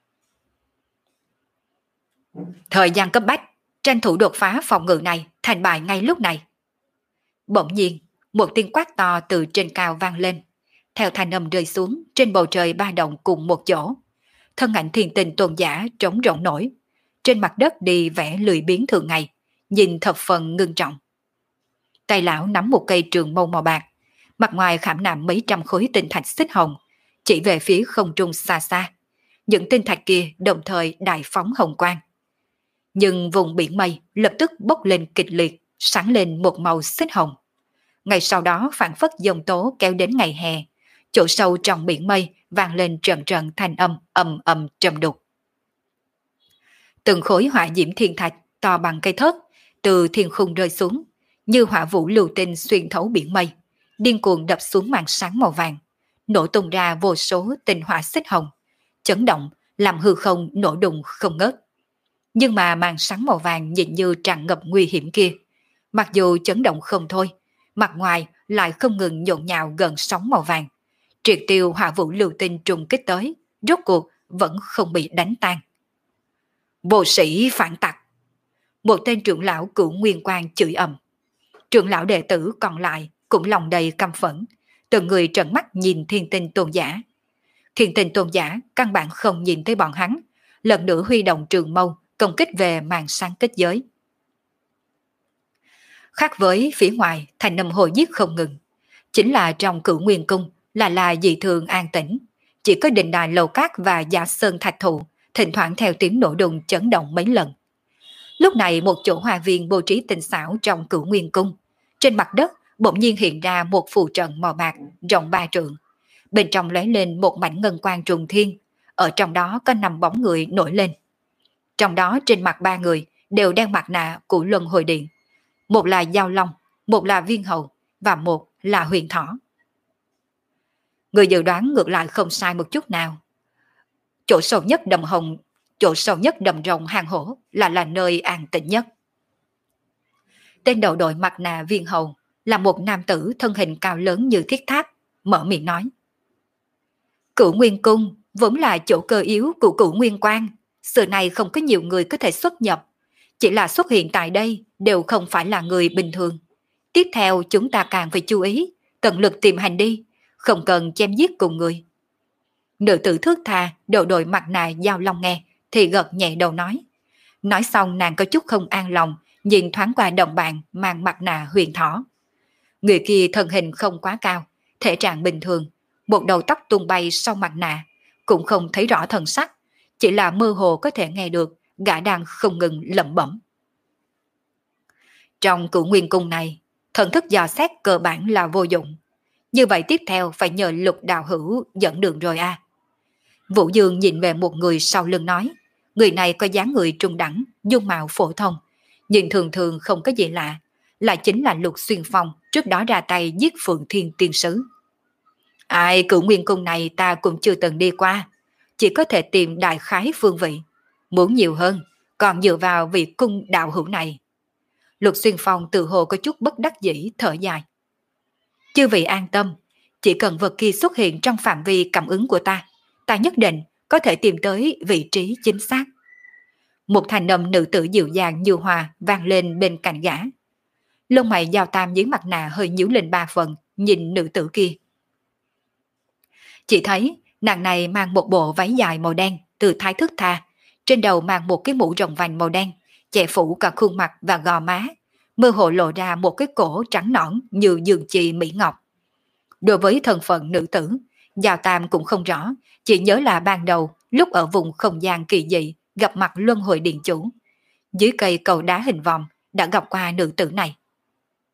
Thời gian cấp bách, tranh thủ đột phá phòng ngự này, thành bại ngay lúc này. Bỗng nhiên, một tiếng quát to từ trên cao vang lên, theo thanh âm rơi xuống trên bầu trời ba động cùng một chỗ. Thân ảnh thiền tình tôn giả trống rỗng nổi, trên mặt đất đi vẽ lười biếng thường ngày, nhìn thập phần ngưng trọng. Tay lão nắm một cây trường mâu màu bạc, mặt ngoài khảm nạm mấy trăm khối tinh thạch xích hồng, chỉ về phía không trung xa xa. Những tinh thạch kia đồng thời đại phóng hồng quang. Nhưng vùng biển mây lập tức bốc lên kịch liệt, sáng lên một màu xích hồng. Ngày sau đó phản phất dòng tố kéo đến ngày hè, chỗ sâu trong biển mây vang lên trận trận thanh âm ầm ầm trầm đục. Từng khối hỏa diễm thiên thạch to bằng cây thớt từ thiên khung rơi xuống, như hỏa vũ lưu tinh xuyên thấu biển mây, điên cuồng đập xuống màn sáng màu vàng, nổ tung ra vô số tinh hỏa xích hồng, chấn động làm hư không nổ đùng không ngớt. Nhưng mà màn sáng màu vàng nhìn như tràn ngập nguy hiểm kia, mặc dù chấn động không thôi, mặt ngoài lại không ngừng nhộn nhạo gần sóng màu vàng, triệt tiêu hỏa vũ lưu tinh trùng kích tới, rốt cuộc vẫn không bị đánh tan. Vô sĩ phản tặc! Một tên trưởng lão Cửu Nguyên Quan chửi ầm. Trưởng lão đệ tử còn lại cũng lòng đầy căm phẫn, từng người trợn mắt nhìn Thiên Tinh tôn giả. Thiên Tinh tôn giả căn bản không nhìn thấy bọn hắn, lần nữa huy động trường mâu công kích về màn sáng kết giới. Khác với phía ngoài thành âm hồi giết không ngừng, chính là trong Cửu Nguyên Cung là là dị thường an tĩnh, chỉ có đình đài lầu cát và giả sơn thạch thụ thỉnh thoảng theo tiếng nổ đùng chấn động mấy lần. Lúc này một chỗ hoa viên bố trí tinh xảo trong Cửu Nguyên Cung, trên mặt đất bỗng nhiên hiện ra một phù trận màu bạc rộng ba trượng, bên trong lóe lên một mảnh ngân quang trùng thiên, ở trong đó có năm bóng người nổi lên. Trong đó trên mặt ba người đều đeo mặt nạ của Luân Hồi Điện, một là Giao Long, một là Viên Hầu và một là Huyền Thỏ. Người dự đoán ngược lại không sai một chút nào. Chỗ sâu nhất đầm hồng, chỗ sâu nhất đầm rồng hang hổ là là nơi an tĩnh nhất. Tên đầu đội mặt nạ Viên Hầu là một nam tử thân hình cao lớn như thiết tháp, mở miệng nói: Cửu Nguyên Cung vốn là chỗ cơ yếu của Cửu Nguyên Quan, xưa nay không có nhiều người có thể xuất nhập, chỉ là xuất hiện tại đây đều không phải là người bình thường. Tiếp theo chúng ta càng phải chú ý, tận lực tìm hành đi, không cần chém giết cùng người. Nữ tử thước tha đầu đội mặt nạ Giao Long nghe thì gật nhẹ đầu nói. Nói xong nàng có chút không an lòng, nhìn thoáng qua đồng bạn mang mặt nạ Huyền Thỏ. Người kia thân hình không quá cao, thể trạng bình thường, một đầu tóc tung bay sau mặt nạ, cũng không thấy rõ thần sắc, chỉ là mơ hồ có thể nghe được gã đang không ngừng lẩm bẩm. Trong Cửu Nguyên Cung này, thần thức dò xét cơ bản là vô dụng. Như vậy tiếp theo phải nhờ Lục đạo hữu dẫn đường rồi a. À. Vũ Dương nhìn về một người sau lưng nói, người này có dáng người trung đẳng, dung mạo phổ thông, nhưng thường thường không có gì lạ, lại chính là Lục Xuyên Phong trước đó ra tay giết Phượng Thiên Tiên Sứ. Ai, Cửu Nguyên Cung này ta cũng chưa từng đi qua, chỉ có thể tìm đại khái phương vị, muốn nhiều hơn còn dựa vào vị cung đạo hữu này. Lục Xuyên Phong tự hồ có chút bất đắc dĩ thở dài. Chư vị an tâm, chỉ cần vật kia xuất hiện trong phạm vi cảm ứng của ta, ta nhất định có thể tìm tới vị trí chính xác. Một thanh âm nữ tử dịu dàng như hoa vang lên bên cạnh gã. Lông mày Giao Tam dưới mặt nạ hơi nhíu lên ba phần, nhìn nữ tử kia. Chỉ thấy nàng này mang một bộ váy dài màu đen từ thái thức tha, trên đầu mang một cái mũ rộng vành màu đen, che phủ cả khuôn mặt và gò má, mơ hồ lộ ra một cái cổ trắng nõn như dương chi mỹ ngọc. Đối với thân phận nữ tử, Giao Tam cũng không rõ, chỉ nhớ là ban đầu lúc ở vùng không gian kỳ dị gặp mặt luân hồi điện chủ. Dưới cây cầu đá hình vòng đã gặp qua nữ tử này.